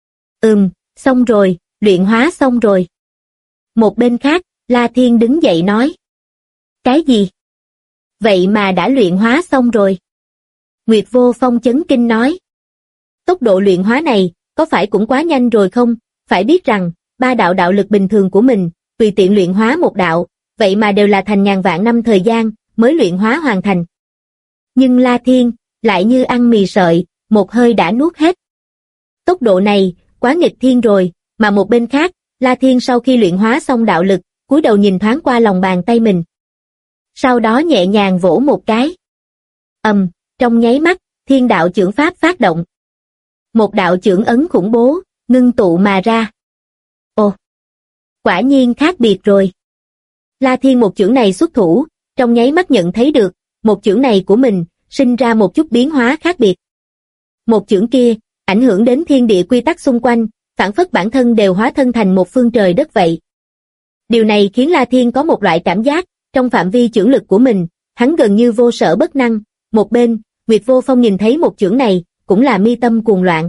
Xong rồi, luyện hóa xong rồi. Một bên khác, La Thiên đứng dậy nói. Cái gì? Vậy mà đã luyện hóa xong rồi. Nguyệt Vô Phong chấn kinh nói. Tốc độ luyện hóa này, có phải cũng quá nhanh rồi không? Phải biết rằng, 3 đạo đạo lực bình thường của mình, tùy tiện luyện hóa một đạo, vậy mà đều là thành ngàn vạn năm thời gian, mới luyện hóa hoàn thành. Nhưng La Thiên, lại như ăn mì sợi, một hơi đã nuốt hết. Tốc độ này, quá nghịch thiên rồi, mà một bên khác, La Thiên sau khi luyện hóa xong đạo lực, cúi đầu nhìn thoáng qua lòng bàn tay mình. Sau đó nhẹ nhàng vỗ một cái. Trong nháy mắt, thiên đạo chưởng pháp phát động. Một đạo chưởng ấn khủng bố, ngưng tụ mà ra. Ồ! Quả nhiên khác biệt rồi. La Thiên một chưởng này xuất thủ, trong nháy mắt nhận thấy được, một chưởng này của mình, sinh ra một chút biến hóa khác biệt. Một chưởng kia, ảnh hưởng đến thiên địa quy tắc xung quanh, phảng phất bản thân đều hóa thân thành một phương trời đất vậy. Điều này khiến La Thiên có một loại cảm giác, trong phạm vi chưởng lực của mình, hắn gần như vô sở bất năng. Một bên, Nguyệt Vô Phong nhìn thấy một chưởng này, cũng là mi tâm cuồng loạn.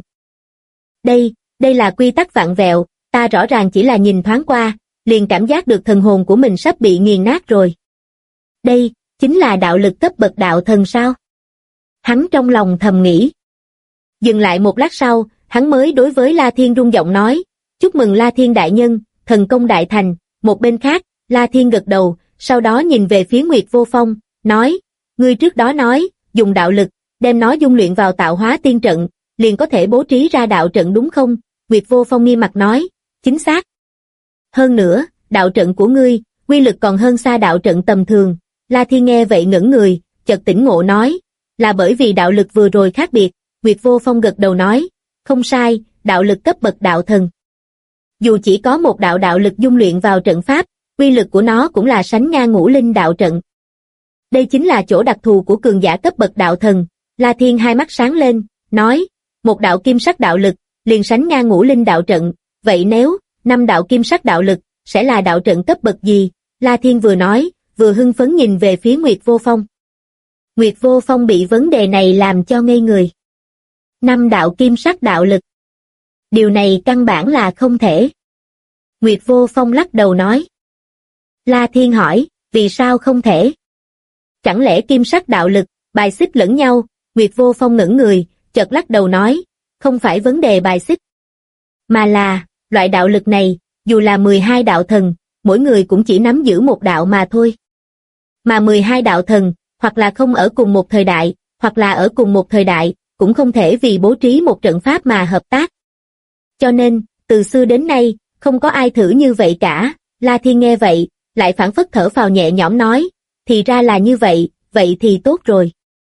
Đây là quy tắc vạn vẹo, ta rõ ràng chỉ là nhìn thoáng qua, liền cảm giác được thần hồn của mình sắp bị nghiền nát rồi. Đây, chính là đạo lực cấp bậc đạo thần sao? Hắn trong lòng thầm nghĩ. Dừng lại một lát sau, hắn mới đối với La Thiên rung giọng nói, chúc mừng La Thiên đại nhân, thần công đại thành. Một bên khác, La Thiên gật đầu, sau đó nhìn về phía Nguyệt Vô Phong, nói, ngươi trước đó nói, dùng đạo lực, đem nó dung luyện vào tạo hóa tiên trận, liền có thể bố trí ra đạo trận đúng không? Nguyệt Vô Phong nghiêm mặt nói, chính xác. Hơn nữa, đạo trận của ngươi, quy lực còn hơn xa đạo trận tầm thường. La Thiên nghe vậy ngẩn người, chợt tỉnh ngộ nói, là bởi vì đạo lực vừa rồi khác biệt. Nguyệt Vô Phong gật đầu nói, không sai, đạo lực cấp bậc đạo thần. Dù chỉ có một đạo đạo lực dung luyện vào trận pháp, quy lực của nó cũng là sánh ngang ngũ linh đạo trận. Đây chính là chỗ đặc thù của cường giả cấp bậc đạo thần. La Thiên hai mắt sáng lên, nói, một đạo kim sắc đạo lực, liền sánh ngang ngũ linh đạo trận, vậy nếu 5 đạo kim sắc đạo lực, sẽ là đạo trận cấp bậc gì? La Thiên vừa nói, vừa hưng phấn nhìn về phía Nguyệt Vô Phong. Nguyệt Vô Phong bị vấn đề này làm cho ngây người. 5 đạo kim sắc đạo lực. Điều này căn bản là không thể. Nguyệt Vô Phong lắc đầu nói. La Thiên hỏi, vì sao không thể? Chẳng lẽ kim sắc đạo lực bài xích lẫn nhau? Nguyệt Vô Phong ngẩng người, chợt lắc đầu nói, không phải vấn đề bài xích, mà là, loại đạo lực này, dù là 12 đạo thần, mỗi người cũng chỉ nắm giữ một đạo mà thôi. Mà 12 đạo thần, hoặc là không ở cùng một thời đại, hoặc là ở cùng một thời đại, cũng không thể vì bố trí một trận pháp mà hợp tác. Cho nên, từ xưa đến nay, không có ai thử như vậy cả. La Thiên nghe vậy, lại phảng phất thở phào nhẹ nhõm nói, thì ra là như vậy, vậy thì tốt rồi.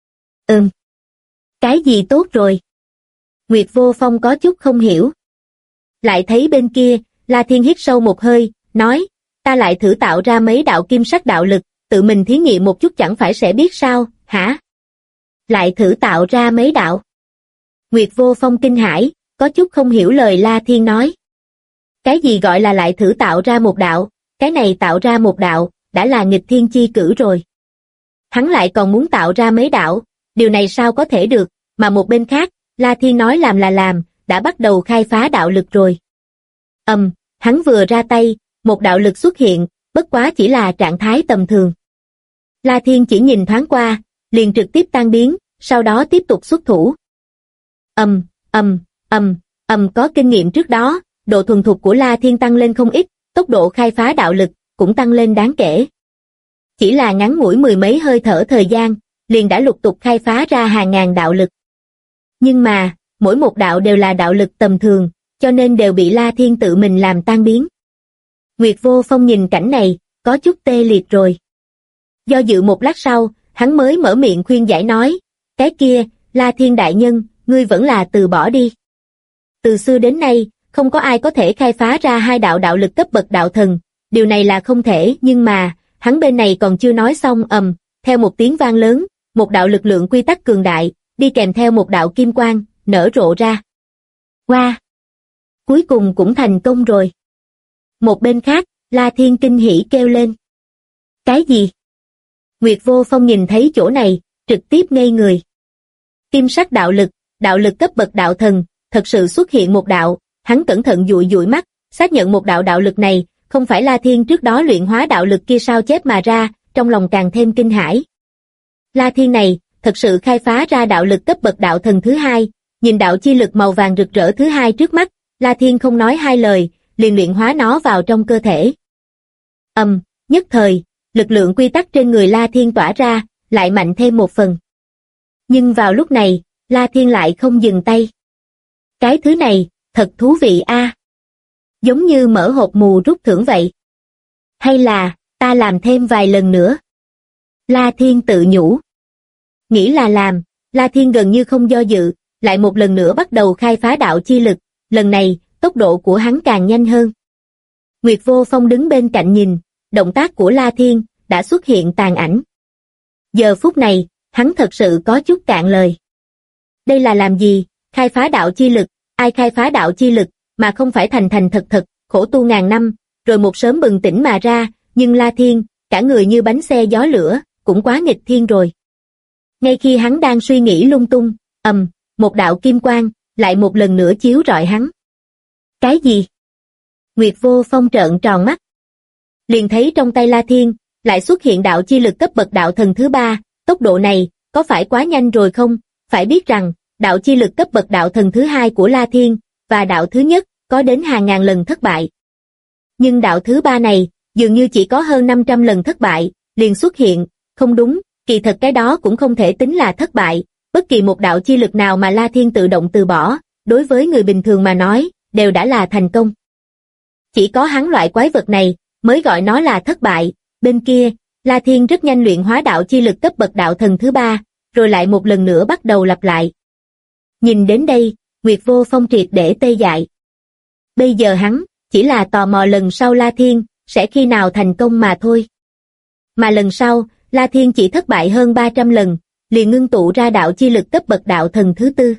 Cái gì tốt rồi? Nguyệt Vô Phong có chút không hiểu. Lại thấy bên kia, La Thiên hít sâu một hơi, nói, ta lại thử tạo ra mấy đạo kim sắc đạo lực, tự mình thí nghiệm một chút chẳng phải sẽ biết sao, hả? Lại thử tạo ra mấy đạo. Nguyệt Vô Phong kinh hãi, có chút không hiểu lời La Thiên nói. Cái gì gọi là lại thử tạo ra một đạo, cái này tạo ra một đạo, đã là nghịch thiên chi cử rồi. Hắn lại còn muốn tạo ra mấy đạo, điều này sao có thể được, mà một bên khác, La Thiên nói làm là làm, đã bắt đầu khai phá đạo lực rồi. Hắn vừa ra tay, một đạo lực xuất hiện, bất quá chỉ là trạng thái tầm thường. La Thiên chỉ nhìn thoáng qua, liền trực tiếp tan biến, sau đó tiếp tục xuất thủ. Có kinh nghiệm trước đó, độ thuần thục của La Thiên tăng lên không ít, tốc độ khai phá đạo lực cũng tăng lên đáng kể. Chỉ là ngắn ngủi mười mấy hơi thở thời gian, liền đã lục tục khai phá ra hàng ngàn đạo lực. Nhưng mà, mỗi một đạo đều là đạo lực tầm thường, cho nên đều bị La Thiên tự mình làm tan biến. Nguyệt Vô Phong nhìn cảnh này, có chút tê liệt rồi. Do dự một lát sau, hắn mới mở miệng khuyên giải nói, cái kia, La Thiên đại nhân, ngươi vẫn là từ bỏ đi. Từ xưa đến nay, không có ai có thể khai phá ra 2 đạo đạo lực cấp bậc đạo thần, điều này là không thể, nhưng mà, hắn bên này còn chưa nói xong, theo một tiếng vang lớn, một đạo lực lượng quy tắc cường đại, đi kèm theo một đạo kim quang, nở rộ ra. Wow! Cuối cùng cũng thành công rồi. Một bên khác, La Thiên kinh hỉ kêu lên. Cái gì? Nguyệt Vô Phong nhìn thấy chỗ này, trực tiếp ngây người. Kim sắc đạo lực cấp bậc đạo thần, thật sự xuất hiện một đạo, hắn cẩn thận dụi dụi mắt, xác nhận một đạo lực này, không phải La Thiên trước đó luyện hóa đạo lực kia sao chép mà ra, trong lòng càng thêm kinh hãi. La Thiên này, thật sự khai phá ra đạo lực cấp bậc đạo thần thứ 2, nhìn đạo chi lực màu vàng rực rỡ thứ 2 trước mắt, La Thiên không nói hai lời, liền luyện hóa nó vào trong cơ thể. Nhất thời, lực lượng quy tắc trên người La Thiên tỏa ra, lại mạnh thêm một phần. Nhưng vào lúc này, La Thiên lại không dừng tay. Cái thứ này, thật thú vị a. Giống như mở hộp mù rút thưởng vậy. Hay là, ta làm thêm vài lần nữa. La Thiên tự nhủ. Nghĩ là làm, La Thiên gần như không do dự, lại một lần nữa bắt đầu khai phá đạo chi lực, lần này, tốc độ của hắn càng nhanh hơn. Nguyệt Vô Phong đứng bên cạnh nhìn, động tác của La Thiên, đã xuất hiện tàn ảnh. Giờ phút này, hắn thật sự có chút cạn lời. Đây là làm gì? Khai phá đạo chi lực, ai khai phá đạo chi lực, mà không phải thành thành thật, khổ tu ngàn năm, rồi một sớm bừng tỉnh mà ra, nhưng La Thiên, cả người như bánh xe gió lửa, cũng quá nghịch thiên rồi. Ngay khi hắn đang suy nghĩ lung tung, một đạo kim quang, lại một lần nữa chiếu rọi hắn. Cái gì? Nguyệt Vô Phong trợn tròn mắt. Liền thấy trong tay La Thiên, lại xuất hiện đạo chi lực cấp bậc đạo thần thứ 3, tốc độ này, có phải quá nhanh rồi không? Phải biết rằng, đạo chi lực cấp bậc đạo thần thứ 2 của La Thiên, và đạo thứ nhất, có đến hàng ngàn lần thất bại. Nhưng đạo thứ 3 này, dường như chỉ có hơn 500 lần thất bại, liền xuất hiện, không đúng, kỳ thật cái đó cũng không thể tính là thất bại, bất kỳ một đạo chi lực nào mà La Thiên tự động từ bỏ, đối với người bình thường mà nói, đều đã là thành công. Chỉ có hắn loại quái vật này, mới gọi nó là thất bại, bên kia, La Thiên rất nhanh luyện hóa đạo chi lực cấp bậc đạo thần thứ 3, rồi lại một lần nữa bắt đầu lặp lại. Nhìn đến đây, Nguyệt Vô Phong triệt để tê dại. Bây giờ hắn, chỉ là tò mò lần sau La Thiên, sẽ khi nào thành công mà thôi. Mà lần sau, La Thiên chỉ thất bại hơn 300 lần, liền ngưng tụ ra đạo chi lực cấp bậc đạo thần thứ 4.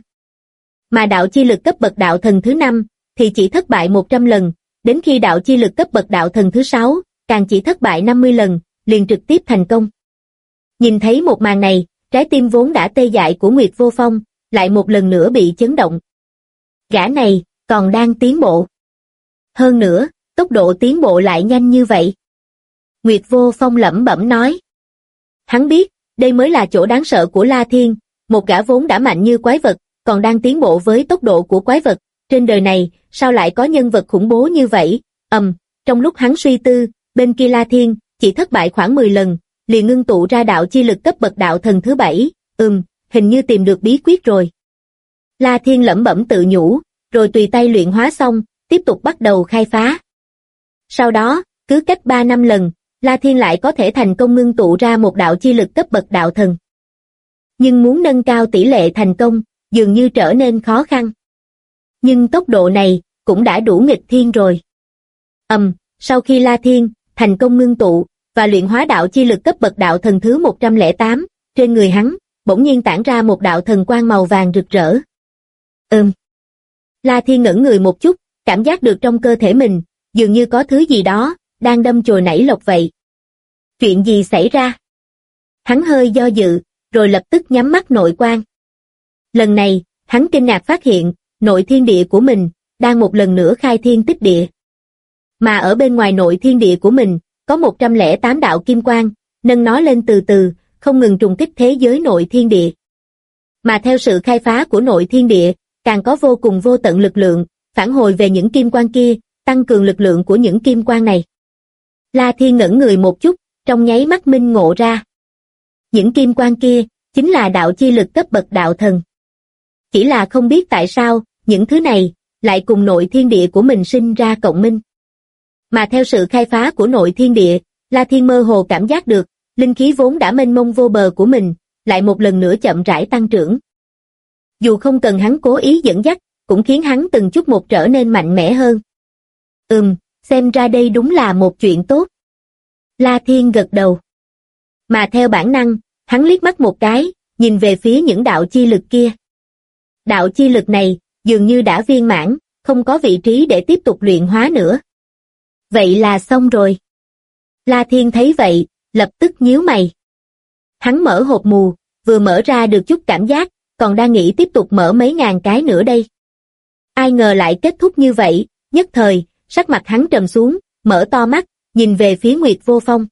Mà đạo chi lực cấp bậc đạo thần thứ 5, thì chỉ thất bại 100 lần, đến khi đạo chi lực cấp bậc đạo thần thứ 6, càng chỉ thất bại 50 lần, liền trực tiếp thành công. Nhìn thấy một màn này, trái tim vốn đã tê dại của Nguyệt Vô Phong, lại một lần nữa bị chấn động. Gã này, còn đang tiến bộ. Hơn nữa, tốc độ tiến bộ lại nhanh như vậy. Nguyệt Vô Phong lẩm bẩm nói. Hắn biết, đây mới là chỗ đáng sợ của La Thiên, một gã vốn đã mạnh như quái vật, còn đang tiến bộ với tốc độ của quái vật. Trên đời này, sao lại có nhân vật khủng bố như vậy? Trong lúc hắn suy tư, bên kia La Thiên chỉ thất bại khoảng 10 lần, liền ngưng tụ ra đạo chi lực cấp bậc đạo thần thứ 7. Hình như tìm được bí quyết rồi. La Thiên lẩm bẩm tự nhủ, rồi tùy tay luyện hóa xong, tiếp tục bắt đầu khai phá. Sau đó, cứ cách 3 năm lần, La Thiên lại có thể thành công ngưng tụ ra một đạo chi lực cấp bậc đạo thần. Nhưng muốn nâng cao tỷ lệ thành công, dường như trở nên khó khăn. Nhưng tốc độ này, cũng đã đủ nghịch thiên rồi. Sau khi La Thiên thành công ngưng tụ và luyện hóa đạo chi lực cấp bậc đạo thần thứ 108, trên người hắn bỗng nhiên tản ra một đạo thần quang màu vàng rực rỡ. La Thiên ngẩn người một chút, cảm giác được trong cơ thể mình dường như có thứ gì đó đang đâm chồi nảy lộc vậy. Chuyện gì xảy ra? Hắn hơi do dự, rồi lập tức nhắm mắt nội quan. Lần này, hắn kinh ngạc phát hiện, nội thiên địa của mình đang một lần nữa khai thiên tích địa. Mà ở bên ngoài nội thiên địa của mình, có 108 đạo kim quang, nâng nó lên từ từ, không ngừng trùng kích thế giới nội thiên địa. Mà theo sự khai phá của nội thiên địa, càng có vô cùng vô tận lực lượng, phản hồi về những kim quang kia, tăng cường lực lượng của những kim quang này. La Thiên ngẩn người một chút, trong nháy mắt minh ngộ ra. Những kim quang kia, chính là đạo chi lực cấp bậc đạo thần. Chỉ là không biết tại sao, những thứ này, lại cùng nội thiên địa của mình sinh ra cộng minh. Mà theo sự khai phá của nội thiên địa, La Thiên mơ hồ cảm giác được, linh khí vốn đã mênh mông vô bờ của mình, lại một lần nữa chậm rãi tăng trưởng. Dù không cần hắn cố ý dẫn dắt, cũng khiến hắn từng chút một trở nên mạnh mẽ hơn. Xem ra đây đúng là một chuyện tốt. La Thiên gật đầu. Mà theo bản năng, hắn liếc mắt một cái, nhìn về phía những đạo chi lực kia. Đạo chi lực này, dường như đã viên mãn, không có vị trí để tiếp tục luyện hóa nữa. Vậy là xong rồi. La Thiên thấy vậy, lập tức nhíu mày. Hắn mở hộp mù, vừa mở ra được chút cảm giác, còn đang nghĩ tiếp tục mở mấy ngàn cái nữa đây. Ai ngờ lại kết thúc như vậy, nhất thời, sắc mặt hắn trầm xuống, mở to mắt, nhìn về phía Nguyệt Vô Phong.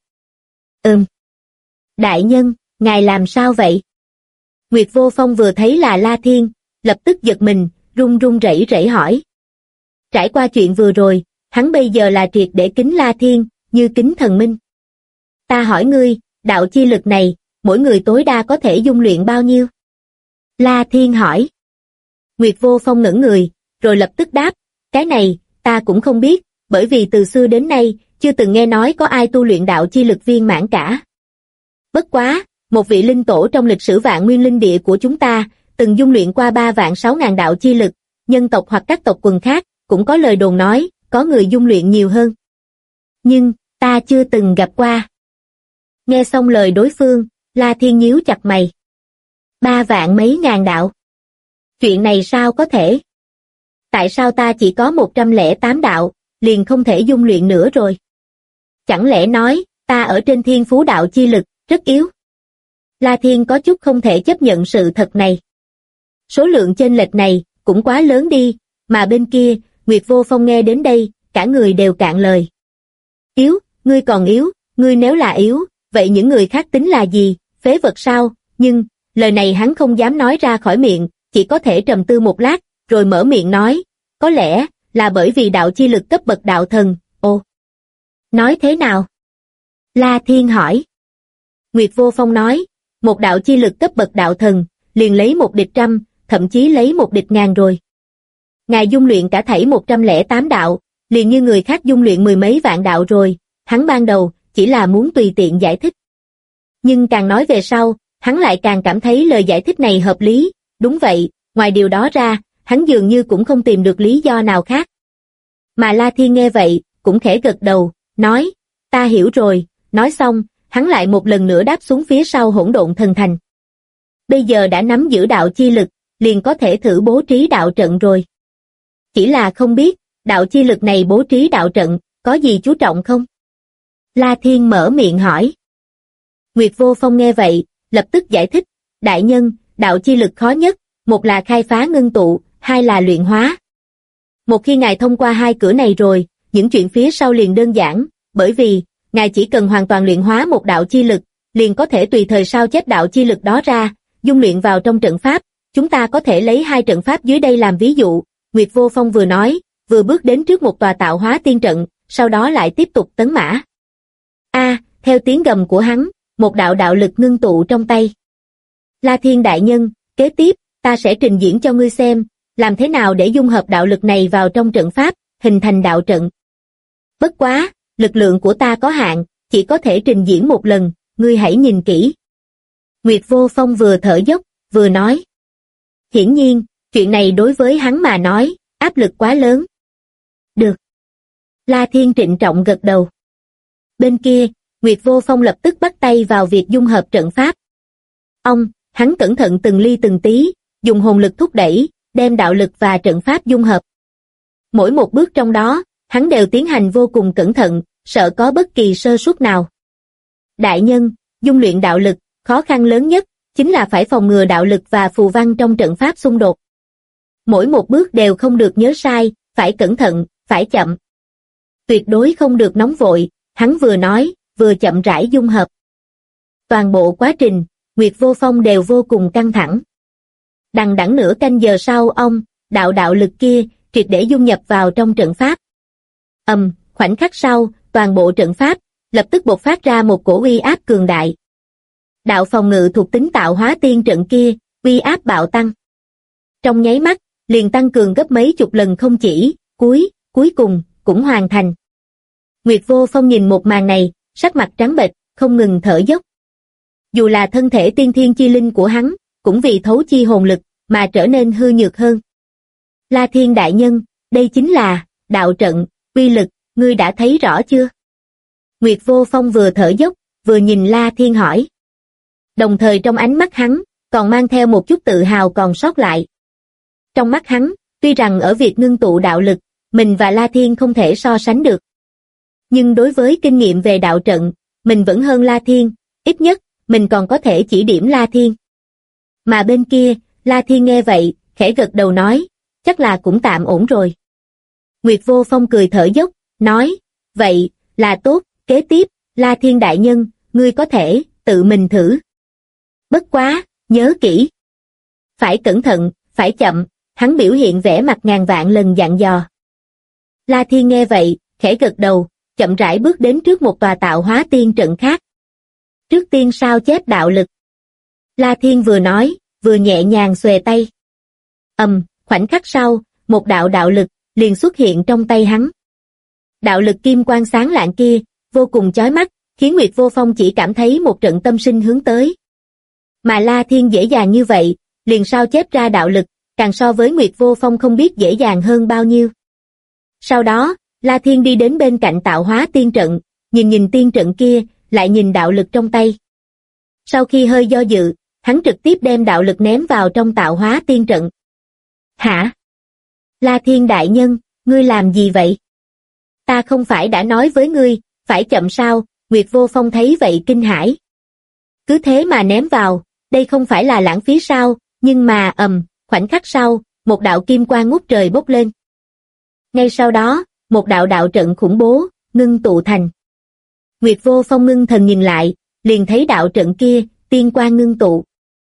Đại nhân, ngài làm sao vậy? Nguyệt Vô Phong vừa thấy là La Thiên, lập tức giật mình, run run rẩy rẩy hỏi. Trải qua chuyện vừa rồi, hắn bây giờ là triệt để kính La Thiên, như kính thần minh. Ta hỏi ngươi, đạo chi lực này, mỗi người tối đa có thể dung luyện bao nhiêu? La Thiên hỏi. Nguyệt Vô Phong ngẩn người, rồi lập tức đáp, cái này, ta cũng không biết, bởi vì từ xưa đến nay, chưa từng nghe nói có ai tu luyện đạo chi lực viên mãn cả. Bất quá, một vị linh tổ trong lịch sử vạn nguyên linh địa của chúng ta, từng dung luyện qua 3.600.000 đạo chi lực, nhân tộc hoặc các tộc quần khác, cũng có lời đồn nói, có người dung luyện nhiều hơn. Nhưng, ta chưa từng gặp qua. Nghe xong lời đối phương, La Thiên nhíu chặt mày. 3 vạn mấy ngàn đạo. Chuyện này sao có thể? Tại sao ta chỉ có 108 đạo, liền không thể dung luyện nữa rồi? Chẳng lẽ nói, ta ở trên thiên phú đạo chi lực, rất yếu? La Thiên có chút không thể chấp nhận sự thật này. Số lượng chênh lệch này, cũng quá lớn đi, mà bên kia, Nguyệt Vô Phong nghe đến đây, cả người đều cạn lời. Yếu, ngươi còn yếu, ngươi nếu là yếu, vậy những người khác tính là gì, phế vật sao? Nhưng, lời này hắn không dám nói ra khỏi miệng, chỉ có thể trầm tư một lát, rồi mở miệng nói, có lẽ, là bởi vì đạo chi lực cấp bậc đạo thần, Nói thế nào? La Thiên hỏi. Nguyệt Vô Phong nói, một đạo chi lực cấp bậc đạo thần, liền lấy một địch trăm, thậm chí lấy một địch ngàn rồi. Ngài dung luyện cả thảy 108 đạo, liền như người khác dung luyện mười mấy vạn đạo rồi, hắn ban đầu, chỉ là muốn tùy tiện giải thích. Nhưng càng nói về sau, hắn lại càng cảm thấy lời giải thích này hợp lý, đúng vậy, ngoài điều đó ra, hắn dường như cũng không tìm được lý do nào khác. Mà La Thiên nghe vậy, cũng khẽ gật đầu, nói, ta hiểu rồi, nói xong, hắn lại một lần nữa đáp xuống phía sau Hỗn Độn Thần Thành. Bây giờ đã nắm giữ đạo chi lực, liền có thể thử bố trí đạo trận rồi. Chỉ là không biết, đạo chi lực này bố trí đạo trận, có gì chú trọng không? La Thiên mở miệng hỏi. Nguyệt Vô Phong nghe vậy, lập tức giải thích, đại nhân, đạo chi lực khó nhất, một là khai phá ngưng tụ, hai là luyện hóa. Một khi ngài thông qua hai cửa này rồi, những chuyện phía sau liền đơn giản, bởi vì, ngài chỉ cần hoàn toàn luyện hóa một đạo chi lực, liền có thể tùy thời sao chép đạo chi lực đó ra, dung luyện vào trong trận pháp. Chúng ta có thể lấy hai trận pháp dưới đây làm ví dụ. Nguyệt Vô Phong vừa nói, vừa bước đến trước một tòa tạo hóa tiên trận, sau đó lại tiếp tục tấn mã. Theo tiếng gầm của hắn, một đạo đạo lực ngưng tụ trong tay. La Thiên đại nhân, kế tiếp, ta sẽ trình diễn cho ngươi xem, làm thế nào để dung hợp đạo lực này vào trong trận pháp, hình thành đạo trận. Bất quá, lực lượng của ta có hạn, chỉ có thể trình diễn một lần, ngươi hãy nhìn kỹ. Nguyệt Vô Phong vừa thở dốc, vừa nói. Hiển nhiên, chuyện này đối với hắn mà nói, áp lực quá lớn. Được. La Thiên trịnh trọng gật đầu. Bên kia, Nguyệt Vô Phong lập tức bắt tay vào việc dung hợp trận pháp. Hắn cẩn thận từng ly từng tí, dùng hồn lực thúc đẩy, đem đạo lực và trận pháp dung hợp. Mỗi một bước trong đó, hắn đều tiến hành vô cùng cẩn thận, sợ có bất kỳ sơ suất nào. Đại nhân, dung luyện đạo lực, khó khăn lớn nhất, chính là phải phòng ngừa đạo lực và phù văn trong trận pháp xung đột. Mỗi một bước đều không được nhớ sai, phải cẩn thận, phải chậm. Tuyệt đối không được nóng vội, hắn vừa nói, vừa chậm rãi dung hợp. Toàn bộ quá trình, Nguyệt Vô Phong đều vô cùng căng thẳng. Đằng đẵng nửa canh giờ sau đạo lực kia, triệt để dung nhập vào trong trận pháp. Khoảnh khắc sau, toàn bộ trận pháp, lập tức bộc phát ra một cổ uy áp cường đại. Đạo phòng ngự thuộc tính tạo hóa tiên trận kia, uy áp bạo tăng. Trong nháy mắt, liền tăng cường gấp mấy chục lần không chỉ, cuối cùng, cũng hoàn thành. Nguyệt Vô Phong nhìn một màn này, sắc mặt trắng bệch, không ngừng thở dốc. Dù là thân thể tiên thiên chi linh của hắn, cũng vì thấu chi hồn lực, mà trở nên hư nhược hơn. La Thiên đại nhân, đây chính là, đạo trận, uy lực, ngươi đã thấy rõ chưa? Nguyệt Vô Phong vừa thở dốc, vừa nhìn La Thiên hỏi. Đồng thời trong ánh mắt hắn, còn mang theo một chút tự hào còn sót lại. Trong mắt hắn, tuy rằng ở việc ngưng tụ đạo lực, mình và La Thiên không thể so sánh được. Nhưng đối với kinh nghiệm về đạo trận, mình vẫn hơn La Thiên, ít nhất, mình còn có thể chỉ điểm La Thiên. Mà bên kia, La Thiên nghe vậy, khẽ gật đầu nói, chắc là cũng tạm ổn rồi. Nguyệt Vô Phong cười thở dốc, nói, vậy, là tốt, kế tiếp, La Thiên đại nhân, ngươi có thể, tự mình thử. Bất quá, nhớ kỹ. Phải cẩn thận, phải chậm, hắn biểu hiện vẻ mặt ngàn vạn lần dặn dò. La Thiên nghe vậy, khẽ gật đầu, chậm rãi bước đến trước một tòa tạo hóa tiên trận khác. Trước tiên sao chép đạo lực. La Thiên vừa nói, vừa nhẹ nhàng xuề tay. Khoảnh khắc sau, một đạo lực liền xuất hiện trong tay hắn. Đạo lực kim quang sáng lạng kia, vô cùng chói mắt, khiến Nguyệt Vô Phong chỉ cảm thấy một trận tâm sinh hướng tới. Mà La Thiên dễ dàng như vậy, liền sao chép ra đạo lực, càng so với Nguyệt Vô Phong không biết dễ dàng hơn bao nhiêu. Sau đó, La Thiên đi đến bên cạnh tạo hóa tiên trận, nhìn tiên trận kia, lại nhìn đạo lực trong tay. Sau khi hơi do dự, hắn trực tiếp đem đạo lực ném vào trong tạo hóa tiên trận. Hả? La Thiên đại nhân, ngươi làm gì vậy? Ta không phải đã nói với ngươi, phải chậm sao? Nguyệt Vô Phong thấy vậy kinh hãi. Cứ thế mà ném vào, đây không phải là lãng phí sao? Nhưng mà khoảnh khắc sau, một đạo kim quang ngút trời bốc lên. Ngay sau đó, một đạo trận khủng bố, ngưng tụ thành. Nguyệt Vô Phong ngưng thần nhìn lại, liền thấy đạo trận kia, tiên quang ngưng tụ.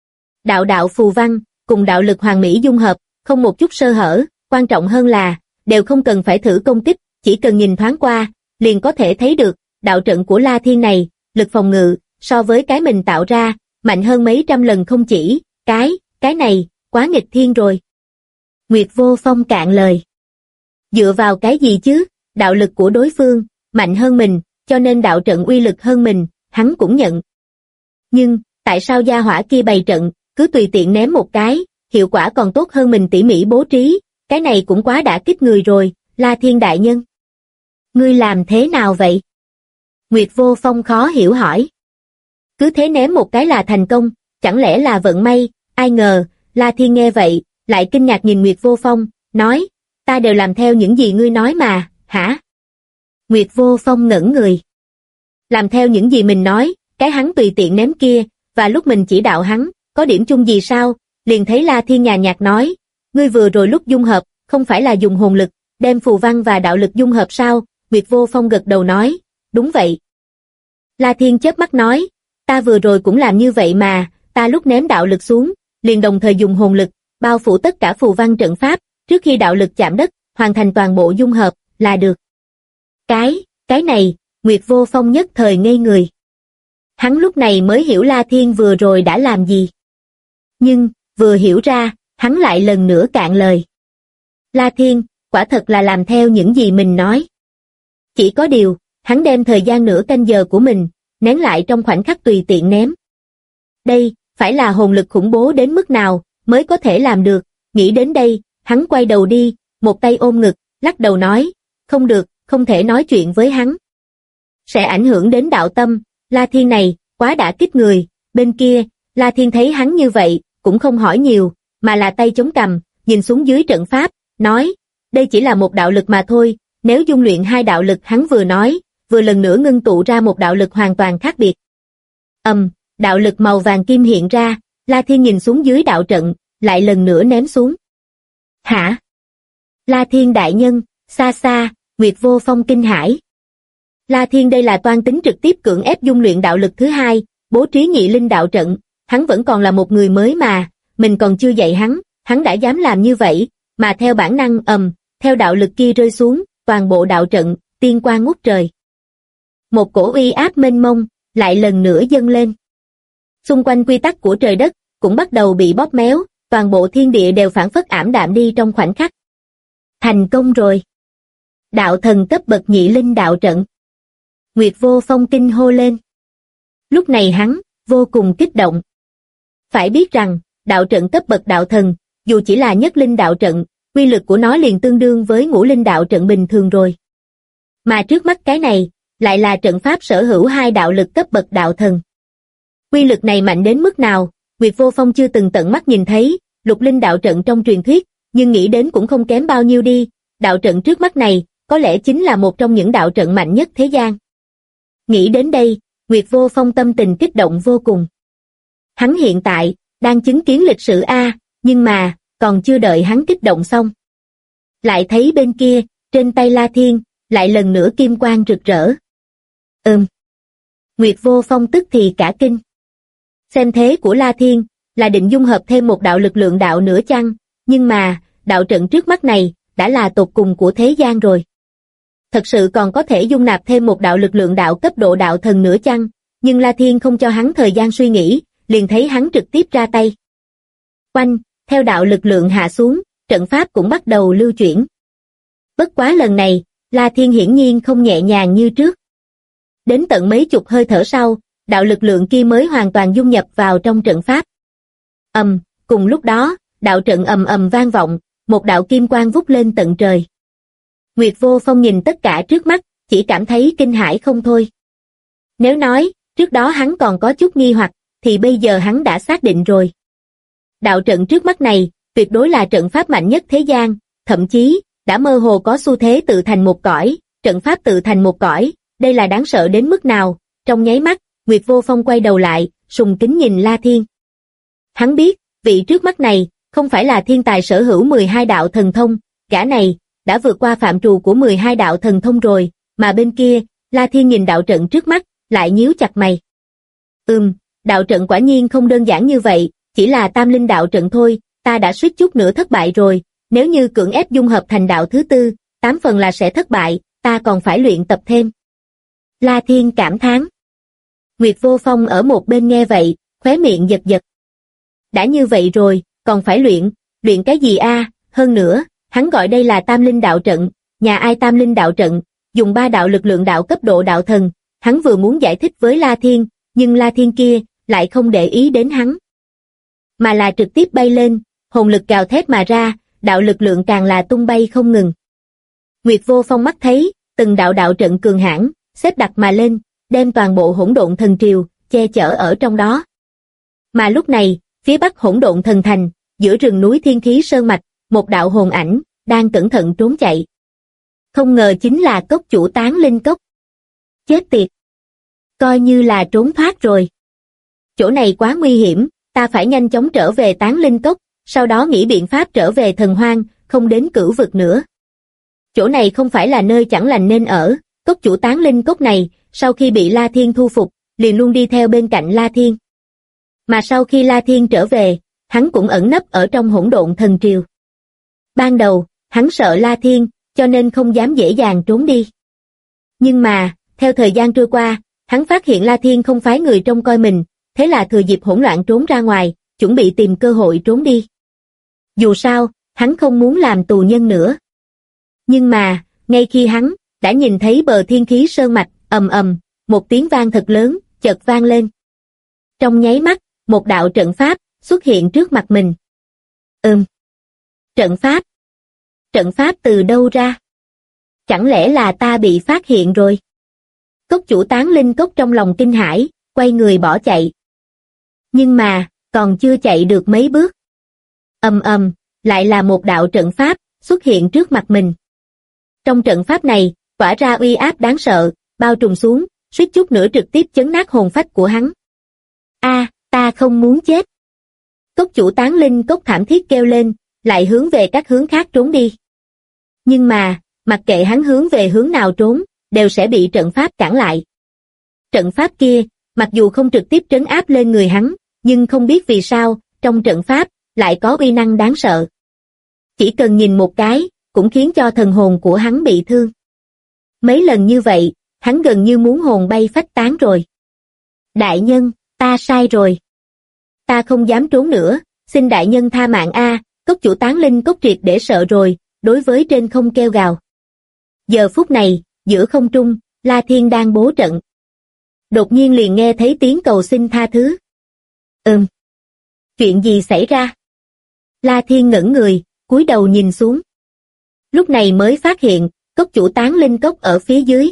Đạo phù văn, cùng đạo lực hoàn mỹ dung hợp, không một chút sơ hở, quan trọng hơn là, đều không cần phải thử công kích, chỉ cần nhìn thoáng qua, liền có thể thấy được, đạo trận của La Thiên này, lực phòng ngự, so với cái mình tạo ra, mạnh hơn mấy trăm lần không chỉ, cái này, quá nghịch thiên rồi. Nguyệt Vô Phong cạn lời. Dựa vào cái gì chứ, đạo lực của đối phương, mạnh hơn mình, cho nên đạo trận uy lực hơn mình, hắn cũng nhận. Nhưng, tại sao gia hỏa kia bày trận, cứ tùy tiện ném một cái, hiệu quả còn tốt hơn mình tỉ mỉ bố trí, cái này cũng quá đả kích người rồi, La Thiên đại nhân. Ngươi làm thế nào vậy? Nguyệt Vô Phong khó hiểu hỏi. Cứ thế ném một cái là thành công, chẳng lẽ là vận may, ai ngờ, La Thiên nghe vậy, lại kinh ngạc nhìn Nguyệt Vô Phong, nói, ta đều làm theo những gì ngươi nói mà, hả? Nguyệt Vô Phong ngẩn người. Làm theo những gì mình nói, cái hắn tùy tiện ném kia, và lúc mình chỉ đạo hắn, có điểm chung gì sao? Liền thấy La Thiên nhàn nhạt nói, ngươi vừa rồi lúc dung hợp, không phải là dùng hồn lực, đem phù văn và đạo lực dung hợp sao? Nguyệt Vô Phong gật đầu nói, đúng vậy. La Thiên chớp mắt nói, ta vừa rồi cũng làm như vậy mà, ta lúc ném đạo lực xuống, liền đồng thời dùng hồn lực, bao phủ tất cả phù văn trận pháp, trước khi đạo lực chạm đất, hoàn thành toàn bộ dung hợp, là được. Cái này, Nguyệt Vô Phong nhất thời ngây người. Hắn lúc này mới hiểu La Thiên vừa rồi đã làm gì. Nhưng, vừa hiểu ra, hắn lại lần nữa cạn lời. La Thiên, quả thật là làm theo những gì mình nói. Chỉ có điều, hắn đem thời gian nửa canh giờ của mình, nén lại trong khoảnh khắc tùy tiện ném. Đây, phải là hồn lực khủng bố đến mức nào, mới có thể làm được. Nghĩ đến đây, hắn quay đầu đi, một tay ôm ngực, lắc đầu nói, không được, không thể nói chuyện với hắn. Sẽ ảnh hưởng đến đạo tâm, La Thiên này, quá đả kích người. Bên kia, La Thiên thấy hắn như vậy, cũng không hỏi nhiều, mà là tay chống cằm, nhìn xuống dưới trận pháp, nói, đây chỉ là một đạo lực mà thôi, nếu dung luyện hai đạo lực hắn vừa nói, vừa lần nữa ngưng tụ ra một đạo lực hoàn toàn khác biệt. Đạo lực màu vàng kim hiện ra, La Thiên nhìn xuống dưới đạo trận, lại lần nữa ném xuống. Hả? La Thiên đại nhân, xa xa, Nguyệt Vô Phong kinh hãi. La Thiên đây là toan tính trực tiếp cưỡng ép dung luyện đạo lực thứ hai, bố trí nhị linh đạo trận, hắn vẫn còn là một người mới mà, mình còn chưa dạy hắn đã dám làm như vậy, mà theo bản năng theo đạo lực kia rơi xuống, toàn bộ đạo trận, tiên quang ngút trời. Một cổ uy áp mênh mông, lại lần nữa dâng lên. Xung quanh quy tắc của trời đất, cũng bắt đầu bị bóp méo, toàn bộ thiên địa đều phảng phất ảm đạm đi trong khoảnh khắc. Thành công rồi. Đạo thần cấp bậc nhị linh đạo trận. Nguyệt Vô Phong kinh hô lên. Lúc này hắn, vô cùng kích động. Phải biết rằng, đạo trận cấp bậc đạo thần, dù chỉ là nhất linh đạo trận, quy lực của nó liền tương đương với ngũ linh đạo trận bình thường rồi. Mà trước mắt cái này, lại là trận pháp sở hữu hai đạo lực cấp bậc đạo thần. Quy lực này mạnh đến mức nào, Nguyệt Vô Phong chưa từng tận mắt nhìn thấy, lục linh đạo trận trong truyền thuyết, nhưng nghĩ đến cũng không kém bao nhiêu đi, đạo trận trước mắt này, có lẽ chính là một trong những đạo trận mạnh nhất thế gian. Nghĩ đến đây, Nguyệt Vô Phong tâm tình kích động vô cùng. Hắn hiện tại, đang chứng kiến lịch sử A, nhưng mà, còn chưa đợi hắn kích động xong. Lại thấy bên kia, trên tay La Thiên, lại lần nữa kim quang rực rỡ. Nguyệt Vô Phong tức thì cả kinh. Xem thế của La Thiên, là định dung hợp thêm một đạo lực lượng đạo nữa chăng, nhưng mà, đạo trận trước mắt này, đã là tột cùng của thế gian rồi. Thật sự còn có thể dung nạp thêm một đạo lực lượng đạo cấp độ đạo thần nữa chăng, nhưng La Thiên không cho hắn thời gian suy nghĩ, liền thấy hắn trực tiếp ra tay. Oanh, theo đạo lực lượng hạ xuống, trận pháp cũng bắt đầu lưu chuyển. Bất quá lần này, La Thiên hiển nhiên không nhẹ nhàng như trước. Đến tận mấy chục hơi thở sau, đạo lực lượng kia mới hoàn toàn dung nhập vào trong trận pháp. Cùng lúc đó, đạo trận ầm vang vọng, một đạo kim quang vút lên tận trời. Nguyệt Vô Phong nhìn tất cả trước mắt, chỉ cảm thấy kinh hãi không thôi. Nếu nói, trước đó hắn còn có chút nghi hoặc, thì bây giờ hắn đã xác định rồi. Đạo trận trước mắt này, tuyệt đối là trận pháp mạnh nhất thế gian, thậm chí, đã mơ hồ có xu thế tự thành một cõi, trận pháp tự thành một cõi, đây là đáng sợ đến mức nào. Trong nháy mắt, Nguyệt Vô Phong quay đầu lại, sùng kính nhìn La Thiên. Hắn biết, vị trước mắt này, không phải là thiên tài sở hữu 12 đạo thần thông, gã này, đã vượt qua phạm trù của 12 đạo thần thông rồi, mà bên kia, La Thiên nhìn đạo trận trước mắt, lại nhíu chặt mày. Đạo trận quả nhiên không đơn giản như vậy, chỉ là tam linh đạo trận thôi, ta đã suýt chút nữa thất bại rồi, nếu như cưỡng ép dung hợp thành đạo thứ tư, 8 phần là sẽ thất bại, ta còn phải luyện tập thêm. La Thiên cảm thán. Nguyệt Vô Phong ở một bên nghe vậy, khóe miệng giật giật. Đã như vậy rồi, còn phải luyện cái gì a? Hơn nữa, hắn gọi đây là tam linh đạo trận, nhà ai tam linh đạo trận, dùng 3 đạo lực lượng đạo cấp độ đạo thần, hắn vừa muốn giải thích với La Thiên, nhưng La Thiên kia, lại không để ý đến hắn. Mà là trực tiếp bay lên, hồn lực gào thét mà ra, đạo lực lượng càng là tung bay không ngừng. Nguyệt Vô Phong mắt thấy, từng đạo đạo trận cường hãn, xếp đặt mà lên, đem toàn bộ hỗn độn thần triều, che chở ở trong đó. Mà lúc này, phía bắc hỗn độn thần thành, giữa rừng núi thiên khí sơn mạch, một đạo hồn ảnh, đang cẩn thận trốn chạy. Không ngờ chính là cốc chủ Tán Linh Cốc. Chết tiệt! Coi như là trốn thoát rồi. Chỗ này quá nguy hiểm, ta phải nhanh chóng trở về Tán Linh Cốc, sau đó nghĩ biện pháp trở về Thần Hoang, không đến Cửu Vực nữa. Chỗ này không phải là nơi chẳng lành nên ở, cốc chủ Tán Linh Cốc này, sau khi bị La Thiên thu phục, liền luôn đi theo bên cạnh La Thiên. Mà sau khi La Thiên trở về, hắn cũng ẩn nấp ở trong Hỗn Độn Thần Triều. Ban đầu, hắn sợ La Thiên, cho nên không dám dễ dàng trốn đi. Nhưng mà, theo thời gian trôi qua, hắn phát hiện La Thiên không phái người trông coi mình, thế là thừa dịp hỗn loạn trốn ra ngoài, chuẩn bị tìm cơ hội trốn đi. Dù sao, hắn không muốn làm tù nhân nữa. Nhưng mà, ngay khi hắn đã nhìn thấy bờ Thiên Khí Sơn mạch, ầm ầm, một tiếng vang thật lớn, chợt vang lên. Trong nháy mắt, một đạo trận pháp xuất hiện trước mặt mình. Trận pháp? Trận pháp từ đâu ra? Chẳng lẽ là ta bị phát hiện rồi? Cốc chủ Tán Linh Cốc trong lòng kinh hãi, quay người bỏ chạy. Nhưng mà, còn chưa chạy được mấy bước. Lại là một đạo trận pháp xuất hiện trước mặt mình. Trong trận pháp này, tỏa ra uy áp đáng sợ, bao trùm xuống, suýt chút nữa trực tiếp chấn nát hồn phách của hắn. Ta không muốn chết. Cốc chủ Tán Linh Cốc thảm thiết kêu lên, lại hướng về các hướng khác trốn đi. Nhưng mà, mặc kệ hắn hướng về hướng nào trốn, đều sẽ bị trận pháp cản lại. Trận pháp kia, mặc dù không trực tiếp trấn áp lên người hắn, nhưng không biết vì sao, trong trận pháp, lại có uy năng đáng sợ. Chỉ cần nhìn một cái, cũng khiến cho thần hồn của hắn bị thương. Mấy lần như vậy, hắn gần như muốn hồn bay phách tán rồi. Đại nhân, ta sai rồi. Ta không dám trốn nữa, xin đại nhân tha mạng a. Cốc chủ Tán Linh Cốc triệt để sợ rồi, đối với trên không kêu gào. Giờ phút này, giữa không trung, La Thiên đang bố trận. Đột nhiên liền nghe thấy tiếng cầu xin tha thứ. Chuyện gì xảy ra? La Thiên ngẩn người, cúi đầu nhìn xuống. Lúc này mới phát hiện, cốc chủ Tán Linh Cốc ở phía dưới.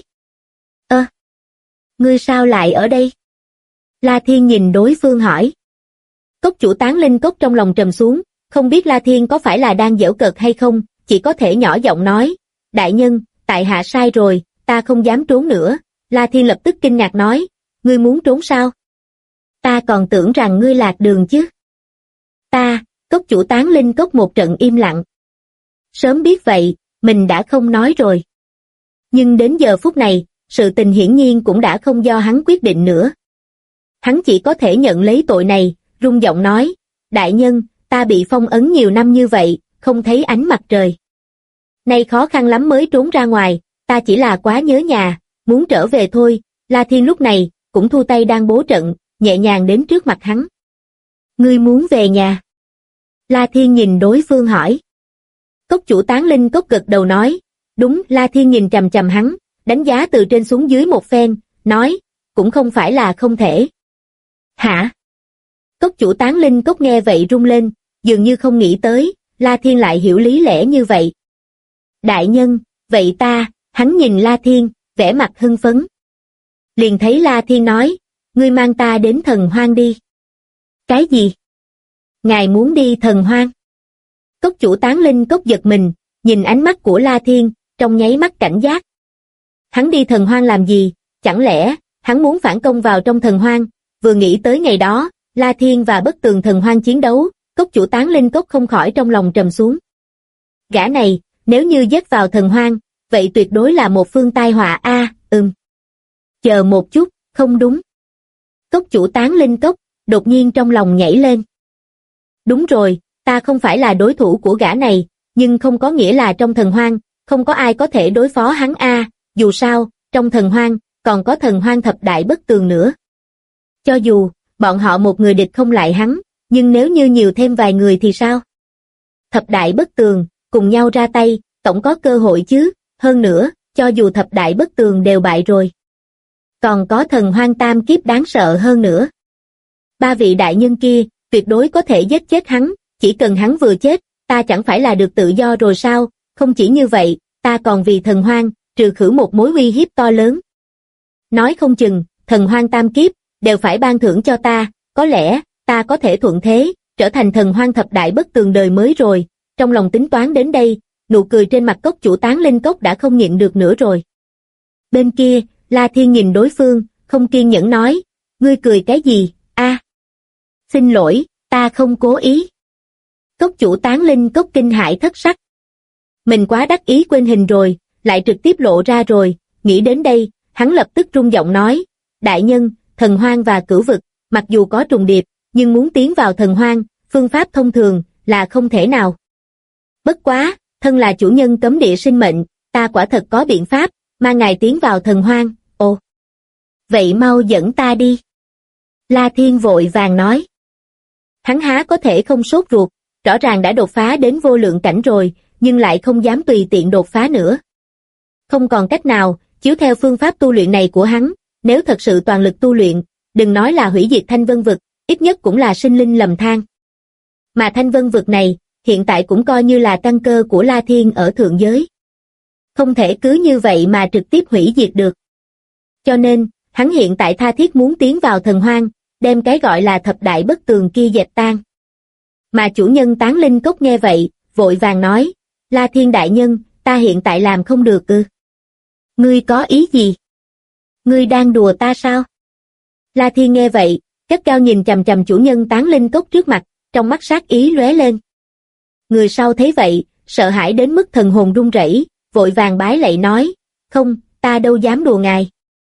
Ngươi sao lại ở đây? La Thiên nhìn đối phương hỏi. Cốc chủ Tán Linh Cốc trong lòng trầm xuống, không biết La Thiên có phải là đang giễu cợt hay không, chỉ có thể nhỏ giọng nói. Đại nhân, tại hạ sai rồi, ta không dám trốn nữa. La Thiên lập tức kinh ngạc nói, ngươi muốn trốn sao? Ta còn tưởng rằng ngươi lạc đường chứ. Cốc chủ Tán Linh Cốc một trận im lặng. Sớm biết vậy, mình đã không nói rồi. Nhưng đến giờ phút này, sự tình hiển nhiên cũng đã không do hắn quyết định nữa. Hắn chỉ có thể nhận lấy tội này, rung giọng nói, đại nhân, ta bị phong ấn nhiều năm như vậy, không thấy ánh mặt trời. Nay khó khăn lắm mới trốn ra ngoài, ta chỉ là quá nhớ nhà, muốn trở về thôi. La Thiên lúc này, cũng thu tay đang bố trận, nhẹ nhàng đến trước mặt hắn. Ngươi muốn về nhà? La Thiên nhìn đối phương hỏi. Cốc chủ Tán Linh Cốc gật đầu nói, đúng. La Thiên nhìn chằm chằm hắn, đánh giá từ trên xuống dưới một phen, nói, cũng không phải là không thể. Hả? Cốc chủ Tán Linh Cốc nghe vậy rung lên, dường như không nghĩ tới, La Thiên lại hiểu lý lẽ như vậy. Đại nhân, vậy hắn nhìn La Thiên, vẻ mặt hưng phấn. Liền thấy La Thiên nói, ngươi mang ta đến Thần Hoang đi. Cái gì? Ngài muốn đi Thần Hoang? Cốc chủ Tán Linh Cốc giật mình, nhìn ánh mắt của La Thiên, trong nháy mắt cảnh giác. Hắn đi Thần Hoang làm gì? Chẳng lẽ, hắn muốn phản công vào trong Thần Hoang? Vừa nghĩ tới ngày đó, La Thiên và Bất Tường Thần Hoang chiến đấu, cốc chủ Tán Linh Cốc không khỏi trong lòng trầm xuống. Gã này, nếu như dắt vào Thần Hoang, vậy tuyệt đối là một phương tai họa a. Chờ một chút, không đúng. Cốc chủ Tán Linh Cốc, đột nhiên trong lòng nhảy lên. Đúng rồi, ta không phải là đối thủ của gã này, nhưng không có nghĩa là trong Thần Hoang, không có ai có thể đối phó hắn a. Dù sao, trong Thần Hoang, còn có Thần Hoang thập đại bất tường nữa. Cho dù, bọn họ một người địch không lại hắn, nhưng nếu như nhiều thêm vài người thì sao? Thập đại bất tường, cùng nhau ra tay, tổng có cơ hội chứ, hơn nữa, cho dù thập đại bất tường đều bại rồi. Còn có Thần Hoang tam kiếp đáng sợ hơn nữa. Ba vị đại nhân kia, tuyệt đối có thể giết chết hắn, chỉ cần hắn vừa chết, ta chẳng phải là được tự do rồi sao? Không chỉ như vậy, ta còn vì Thần Hoang, trừ khử một mối uy hiếp to lớn. Nói không chừng, Thần Hoang tam kiếp, đều phải ban thưởng cho ta, có lẽ, ta có thể thuận thế, trở thành Thần Hoang thập đại bất tường đời mới rồi. Trong lòng tính toán đến đây, nụ cười trên mặt cốc chủ Tán Linh Cốc đã không nhịn được nữa rồi. Bên kia, La Thiên nhìn đối phương, không kiên nhẫn nói, ngươi cười cái gì, a? Xin lỗi, ta không cố ý. Cốc chủ Tán Linh Cốc kinh hãi thất sắc. Mình quá đắc ý quên hình rồi, lại trực tiếp lộ ra rồi, nghĩ đến đây, hắn lập tức rung giọng nói, đại nhân, thần hoang và cửu vực, mặc dù có trùng điệp, nhưng muốn tiến vào thần hoang, phương pháp thông thường, là không thể nào. Bất quá, thân là chủ nhân cấm địa sinh mệnh, ta quả thật có biện pháp, mang ngài tiến vào thần hoang, ồ. Vậy mau dẫn ta đi. La Thiên vội vàng nói. Hắn há có thể không sốt ruột, rõ ràng đã đột phá đến vô lượng cảnh rồi, nhưng lại không dám tùy tiện đột phá nữa. Không còn cách nào, chiếu theo phương pháp tu luyện này của hắn, nếu thật sự toàn lực tu luyện, đừng nói là hủy diệt Thanh Vân Vực, ít nhất cũng là sinh linh lầm than. Mà Thanh Vân Vực này, hiện tại cũng coi như là căn cơ của La Thiên ở thượng giới. Không thể cứ như vậy mà trực tiếp hủy diệt được. Cho nên, hắn hiện tại tha thiết muốn tiến vào thần hoang, đem cái gọi là thập đại bất tường kia dẹp tan. Mà chủ nhân Tán Linh Cốc nghe vậy, vội vàng nói, La Thiên đại nhân, ta hiện tại làm không được ư? Ngươi có ý gì? Ngươi đang đùa ta sao? La Thiên nghe vậy, gắt gao nhìn chằm chằm chủ nhân Tán Linh Cốc trước mặt, trong mắt sát ý lóe lên. Người sau thấy vậy, sợ hãi đến mức thần hồn run rẩy, vội vàng bái lạy nói, không, ta đâu dám đùa ngài.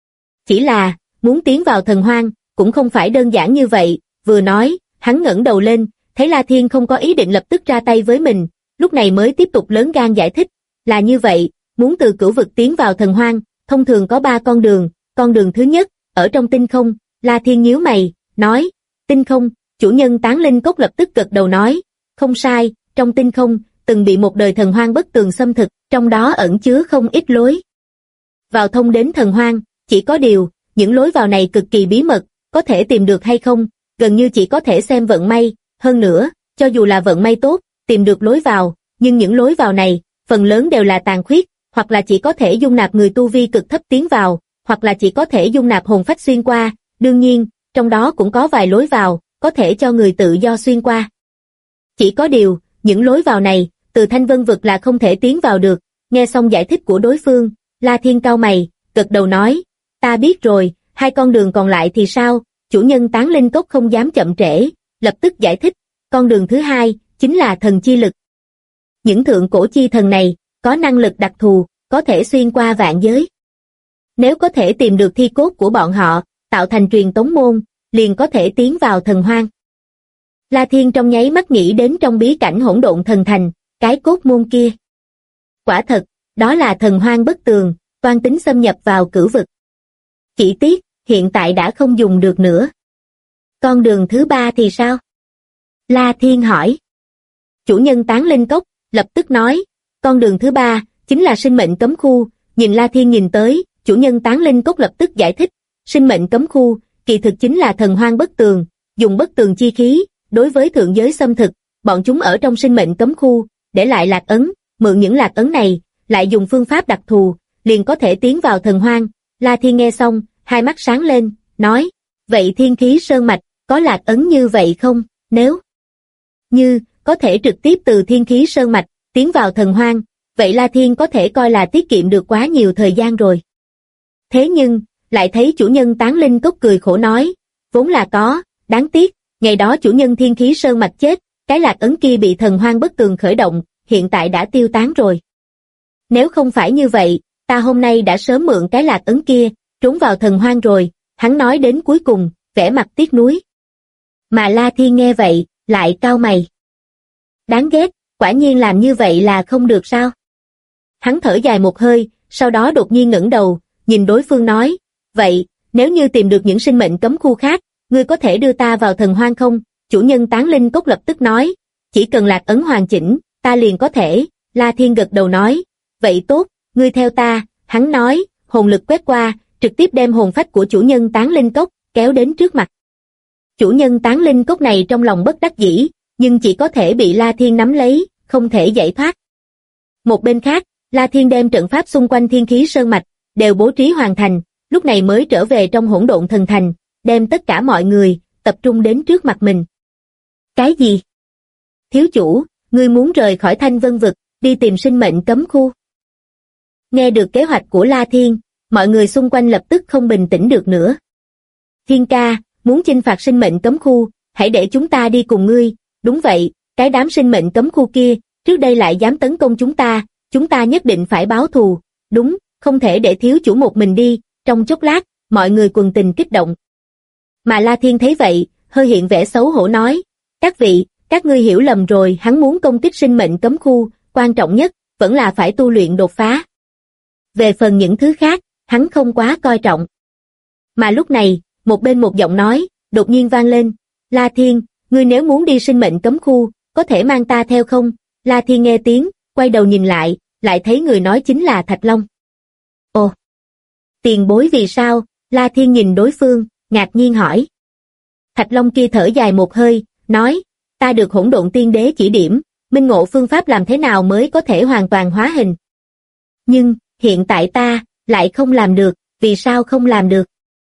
Chỉ là, muốn tiến vào thần hoang, cũng không phải đơn giản như vậy, vừa nói, hắn ngẩng đầu lên, thấy La Thiên không có ý định lập tức ra tay với mình, lúc này mới tiếp tục lớn gan giải thích, là như vậy, muốn từ cửu vực tiến vào thần hoang, thông thường có 3 con đường thứ nhất, ở trong tinh không, La Thiên nhíu mày, nói, tinh không, chủ nhân Tán Linh Cốc lập tức gật đầu nói, không sai, trong tinh không, từng bị một đời thần hoang bất tường xâm thực, trong đó ẩn chứa không ít lối vào thông đến thần hoang, chỉ có điều, những lối vào này cực kỳ bí mật, có thể tìm được hay không, gần như chỉ có thể xem vận may, hơn nữa, cho dù là vận may tốt, tìm được lối vào, nhưng những lối vào này, phần lớn đều là tàn khuyết, hoặc là chỉ có thể dung nạp người tu vi cực thấp tiến vào, hoặc là chỉ có thể dung nạp hồn phách xuyên qua, đương nhiên, trong đó cũng có vài lối vào, có thể cho người tự do xuyên qua. Chỉ có điều, những lối vào này, từ Thanh Vân Vực là không thể tiến vào được, nghe xong giải thích của đối phương, La Thiên cau mày, gật đầu nói, ta biết rồi, 2 con đường còn lại thì sao, chủ nhân Tán Linh Cốc không dám chậm trễ, lập tức giải thích, con đường thứ hai, chính là thần chi lực. Những thượng cổ chi thần này, có năng lực đặc thù, có thể xuyên qua vạn giới. Nếu có thể tìm được thi cốt của bọn họ, tạo thành truyền tống môn, liền có thể tiến vào thần hoang. La Thiên trong nháy mắt nghĩ đến trong bí cảnh hỗn độn thần thành, cái cốt môn kia. Quả thật, đó là thần hoang bất tường, toan tính xâm nhập vào cửu vực. Chỉ tiếc, hiện tại đã không dùng được nữa. Con đường thứ 3 thì sao? La Thiên hỏi. Chủ nhân Tán Linh Cốc, lập tức nói, con đường thứ 3, chính là sinh mệnh cấm khu, nhìn La Thiên nhìn tới, chủ nhân Tán Linh Cốc lập tức giải thích, sinh mệnh cấm khu, kỳ thực chính là thần hoang bất tường, dùng bất tường chi khí, đối với thượng giới xâm thực, bọn chúng ở trong sinh mệnh cấm khu, để lại lạc ấn, mượn những lạc ấn này, lại dùng phương pháp đặc thù, liền có thể tiến vào thần hoang. La Thiên nghe xong, hai mắt sáng lên, nói, vậy thiên khí sơn mạch, có lạc ấn như vậy không, nếu như, có thể trực tiếp từ thiên khí sơn mạch, tiến vào thần hoang, vậy La Thiên có thể coi là tiết kiệm được quá nhiều thời gian rồi. Thế nhưng, lại thấy chủ nhân Tán Linh Cốc cười khổ nói, vốn là có, đáng tiếc, ngày đó chủ nhân thiên khí sơn mạch chết, cái lạc ấn kia bị thần hoang bất tường khởi động, hiện tại đã tiêu tán rồi. Nếu không phải như vậy, ta hôm nay đã sớm mượn cái lạc ấn kia, trốn vào thần hoang rồi, hắn nói đến cuối cùng, vẻ mặt tiếc nuối. Mà La Thiên nghe vậy, lại cau mày. Đáng ghét, quả nhiên làm như vậy là không được sao? Hắn thở dài một hơi, sau đó đột nhiên ngẩng đầu, nhìn đối phương nói, vậy, nếu như tìm được những sinh mệnh cấm khu khác, ngươi có thể đưa ta vào thần hoang không? Chủ nhân Tán Linh Cốc lập tức nói, chỉ cần lạc ấn hoàn chỉnh, ta liền có thể. La Thiên gật đầu nói, vậy tốt, ngươi theo ta. Hắn nói, hồn lực quét qua, trực tiếp đem hồn phách của chủ nhân Tán Linh Cốc kéo đến trước mặt. Chủ nhân Tán Linh Cốc này trong lòng bất đắc dĩ, nhưng chỉ có thể bị La Thiên nắm lấy, không thể giải thoát. Một bên khác, La Thiên đem trận pháp xung quanh thiên khí sơn mạch đều bố trí hoàn thành, lúc này mới trở về trong hỗn độn thần thành, đem tất cả mọi người tập trung đến trước mặt mình. Cái gì? Thiếu chủ, ngươi muốn rời khỏi Thanh Vân Vực, đi tìm sinh mệnh cấm khu? Nghe được kế hoạch của La Thiên, mọi người xung quanh lập tức không bình tĩnh được nữa. Thiên ca, muốn chinh phạt sinh mệnh cấm khu, hãy để chúng ta đi cùng ngươi. Đúng vậy, cái đám sinh mệnh cấm khu kia, trước đây lại dám tấn công chúng ta nhất định phải báo thù. Đúng, không thể để thiếu chủ một mình đi. Trong chốc lát, mọi người quần tình kích động. Mà La Thiên thấy vậy, hơi hiện vẻ xấu hổ nói, các vị, các ngươi hiểu lầm rồi, hắn muốn công kích sinh mệnh cấm khu, quan trọng nhất, vẫn là phải tu luyện đột phá. Về phần những thứ khác, hắn không quá coi trọng. Mà lúc này, một bên một giọng nói, đột nhiên vang lên, La Thiên, ngươi nếu muốn đi sinh mệnh cấm khu, có thể mang ta theo không? La Thiên nghe tiếng, quay đầu nhìn lại thấy người nói chính là Thạch Long. Ồ! Tiền bối vì sao? La Thiên nhìn đối phương, ngạc nhiên hỏi. Thạch Long kia thở dài một hơi, nói, ta được Hỗn Độn Tiên Đế chỉ điểm, minh ngộ phương pháp làm thế nào mới có thể hoàn toàn hóa hình. Nhưng, hiện tại ta, lại không làm được, vì sao không làm được?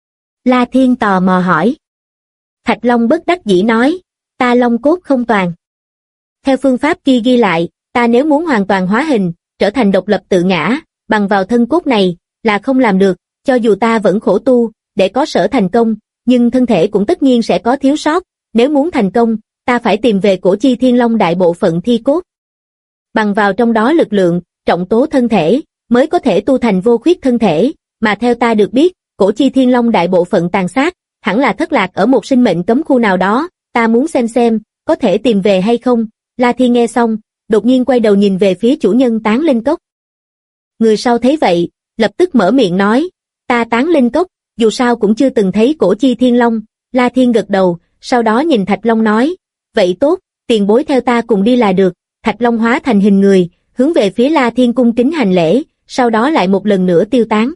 La Thiên tò mò hỏi. Thạch Long bất đắc dĩ nói, ta long cốt không toàn. Theo phương pháp kia ghi lại, ta nếu muốn hoàn toàn hóa hình, trở thành độc lập tự ngã, bằng vào thân cốt này, là không làm được, cho dù ta vẫn khổ tu, để có sở thành công, nhưng thân thể cũng tất nhiên sẽ có thiếu sót, nếu muốn thành công, ta phải tìm về cổ chi thiên long đại bộ phận thi cốt. Bằng vào trong đó lực lượng, trọng tố thân thể, mới có thể tu thành vô khuyết thân thể, mà theo ta được biết, cổ chi thiên long đại bộ phận tàn sát, hẳn là thất lạc ở một sinh mệnh cấm khu nào đó, ta muốn xem, có thể tìm về hay không. La Thiên nghe xong, đột nhiên quay đầu nhìn về phía chủ nhân Tán Linh Cốc. Người sau thấy vậy, lập tức mở miệng nói, ta Tán Linh Cốc, dù sao cũng chưa từng thấy cổ chi thiên long. La Thiên gật đầu, sau đó nhìn Thạch Long nói, vậy tốt, tiền bối theo ta cùng đi là được. Thạch Long hóa thành hình người, hướng về phía La Thiên cung kính hành lễ, sau đó lại một lần nữa tiêu tán.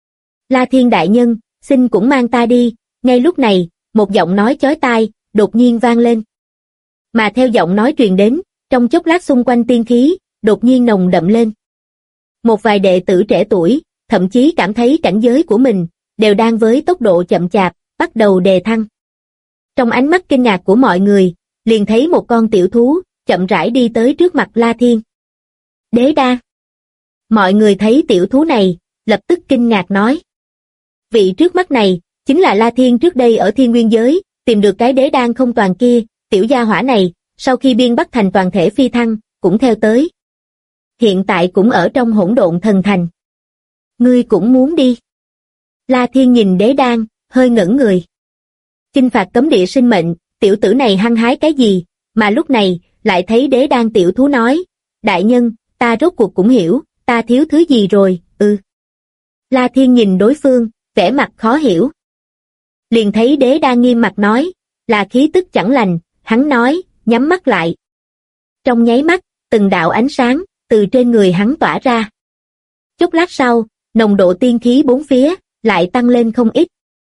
La Thiên đại nhân, xin cũng mang ta đi. Ngay lúc này, một giọng nói chói tai, đột nhiên vang lên. Mà theo giọng nói truyền đến, trong chốc lát xung quanh tiên khí, đột nhiên nồng đậm lên. Một vài đệ tử trẻ tuổi, thậm chí cảm thấy cảnh giới của mình, đều đang với tốc độ chậm chạp, bắt đầu đề thăng. Trong ánh mắt kinh ngạc của mọi người, liền thấy một con tiểu thú, chậm rãi đi tới trước mặt La Thiên. Đế đan. Mọi người thấy tiểu thú này, lập tức kinh ngạc nói. Vị trước mắt này, chính là La Thiên trước đây ở Thiên Nguyên Giới, tìm được cái đế đan không toàn kia, tiểu gia hỏa này, sau khi biên bắt thành toàn thể phi thăng, cũng theo tới. Hiện tại cũng ở trong Hỗn Độn Thần Thành. Ngươi cũng muốn đi. La Thiên nhìn đế đan, hơi ngẩn người. Chinh phạt cấm địa sinh mệnh, tiểu tử này hăng hái cái gì, mà lúc này, lại thấy đế đan tiểu thú nói, đại nhân, ta rốt cuộc cũng hiểu, ta thiếu thứ gì rồi, La Thiên nhìn đối phương, vẻ mặt khó hiểu. Liền thấy đế đan nghiêm mặt nói, là khí tức chẳng lành, hắn nói, nhắm mắt lại. Trong nháy mắt, từng đạo ánh sáng, từ trên người hắn tỏa ra. Chốc lát sau, nồng độ tiên khí bốn phía, lại tăng lên không ít.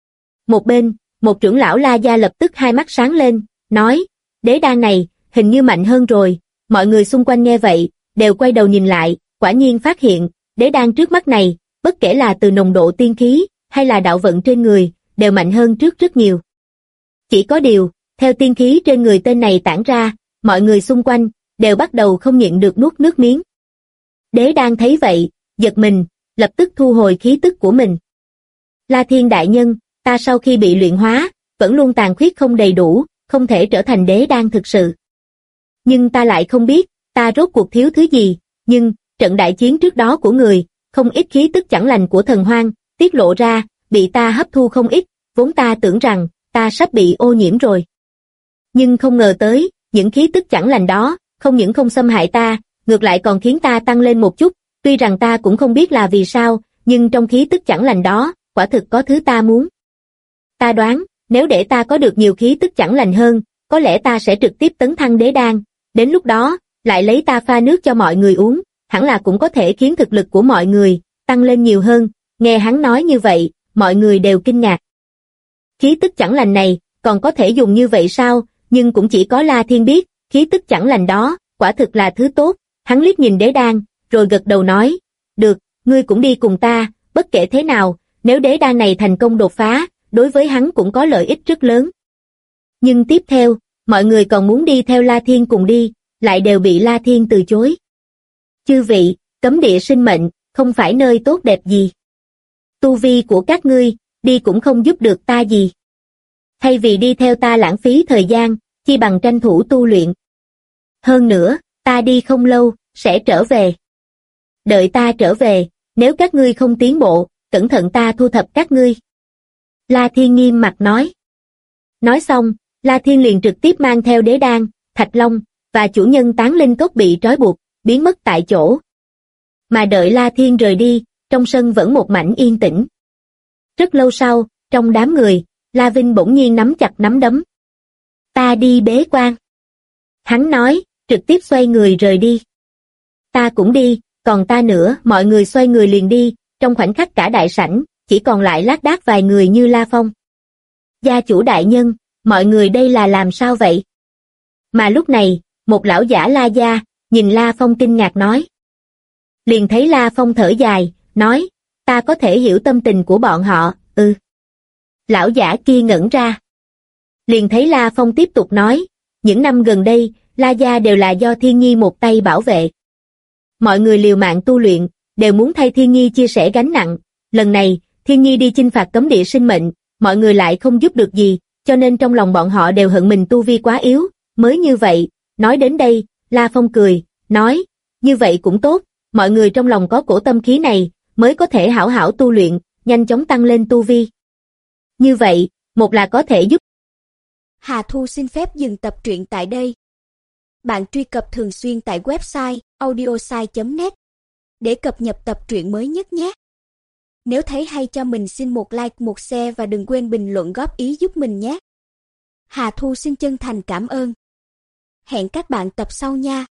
Một bên, một trưởng lão La Gia lập tức hai mắt sáng lên, nói, đế đan này, hình như mạnh hơn rồi. Mọi người xung quanh nghe vậy, đều quay đầu nhìn lại, quả nhiên phát hiện, đế đan trước mắt này, bất kể là từ nồng độ tiên khí, hay là đạo vận trên người, đều mạnh hơn trước rất nhiều. Chỉ có điều, theo tiên khí trên người tên này tản ra, mọi người xung quanh, đều bắt đầu không nhịn được nuốt nước miếng. Đế đan thấy vậy, giật mình, lập tức thu hồi khí tức của mình. La Thiên đại nhân, ta sau khi bị luyện hóa, vẫn luôn tàn khuyết không đầy đủ, không thể trở thành đế đan thực sự. Nhưng ta lại không biết, ta rốt cuộc thiếu thứ gì, nhưng, trận đại chiến trước đó của người, không ít khí tức chẳng lành của thần hoang, tiết lộ ra, bị ta hấp thu không ít, vốn ta tưởng rằng, ta sắp bị ô nhiễm rồi. Nhưng không ngờ tới, những khí tức chẳng lành đó, không những không xâm hại ta, ngược lại còn khiến ta tăng lên một chút, tuy rằng ta cũng không biết là vì sao, nhưng trong khí tức chẳng lành đó, quả thực có thứ ta muốn. Ta đoán, nếu để ta có được nhiều khí tức chẳng lành hơn, có lẽ ta sẽ trực tiếp tấn thăng đế đan, đến lúc đó, lại lấy ta pha nước cho mọi người uống, hẳn là cũng có thể khiến thực lực của mọi người tăng lên nhiều hơn. Nghe hắn nói như vậy, mọi người đều kinh ngạc. Khí tức chẳng lành này, còn có thể dùng như vậy sao? Nhưng cũng chỉ có La Thiên biết, khí tức chẳng lành đó, quả thực là thứ tốt. Hắn liếc nhìn đế đan, rồi gật đầu nói, được, ngươi cũng đi cùng ta, bất kể thế nào, nếu đế đan này thành công đột phá, đối với hắn cũng có lợi ích rất lớn. Nhưng tiếp theo, mọi người còn muốn đi theo La Thiên cùng đi, lại đều bị La Thiên từ chối. Chư vị, cấm địa sinh mệnh, không phải nơi tốt đẹp gì. Tu vi của các ngươi, đi cũng không giúp được ta gì. Thay vì đi theo ta lãng phí thời gian, chi bằng tranh thủ tu luyện. Hơn nữa, ta đi không lâu, sẽ trở về. Đợi ta trở về, nếu các ngươi không tiến bộ, cẩn thận ta thu thập các ngươi. La Thiên nghiêm mặt nói. Nói xong, La Thiên liền trực tiếp mang theo đế đan, thạch long, và chủ nhân tán linh cốc bị trói buộc, biến mất tại chỗ. Mà đợi La Thiên rời đi, trong sân vẫn một mảnh yên tĩnh. Rất lâu sau, trong đám người, La Vinh bỗng nhiên nắm chặt nắm đấm. Ta đi bế quan. Hắn nói, trực tiếp xoay người rời đi. Ta cũng đi, còn ta nữa, mọi người xoay người liền đi, trong khoảnh khắc cả đại sảnh, chỉ còn lại lác đác vài người như La Phong. Gia chủ đại nhân, mọi người đây là làm sao vậy? Mà lúc này, một lão giả La gia, nhìn La Phong kinh ngạc nói. Liền thấy La Phong thở dài, nói, ta có thể hiểu tâm tình của bọn họ, Lão giả kia ngẩn ra. Liền thấy La Phong tiếp tục nói, những năm gần đây, La gia đều là do Thiên Nhi một tay bảo vệ. Mọi người liều mạng tu luyện, đều muốn thay Thiên Nhi chia sẻ gánh nặng. Lần này, Thiên Nhi đi chinh phạt cấm địa sinh mệnh, mọi người lại không giúp được gì, cho nên trong lòng bọn họ đều hận mình tu vi quá yếu, mới như vậy. Nói đến đây, La Phong cười, nói, như vậy cũng tốt, mọi người trong lòng có cổ tâm khí này, mới có thể hảo hảo tu luyện, nhanh chóng tăng lên tu vi. Như vậy, một là có thể giúp. Hà Thu xin phép dừng tập truyện tại đây. Bạn truy cập thường xuyên tại website audiosai.net để cập nhật tập truyện mới nhất nhé. Nếu thấy hay cho mình xin một like, một share và đừng quên bình luận góp ý giúp mình nhé. Hà Thu xin chân thành cảm ơn. Hẹn các bạn tập sau nha.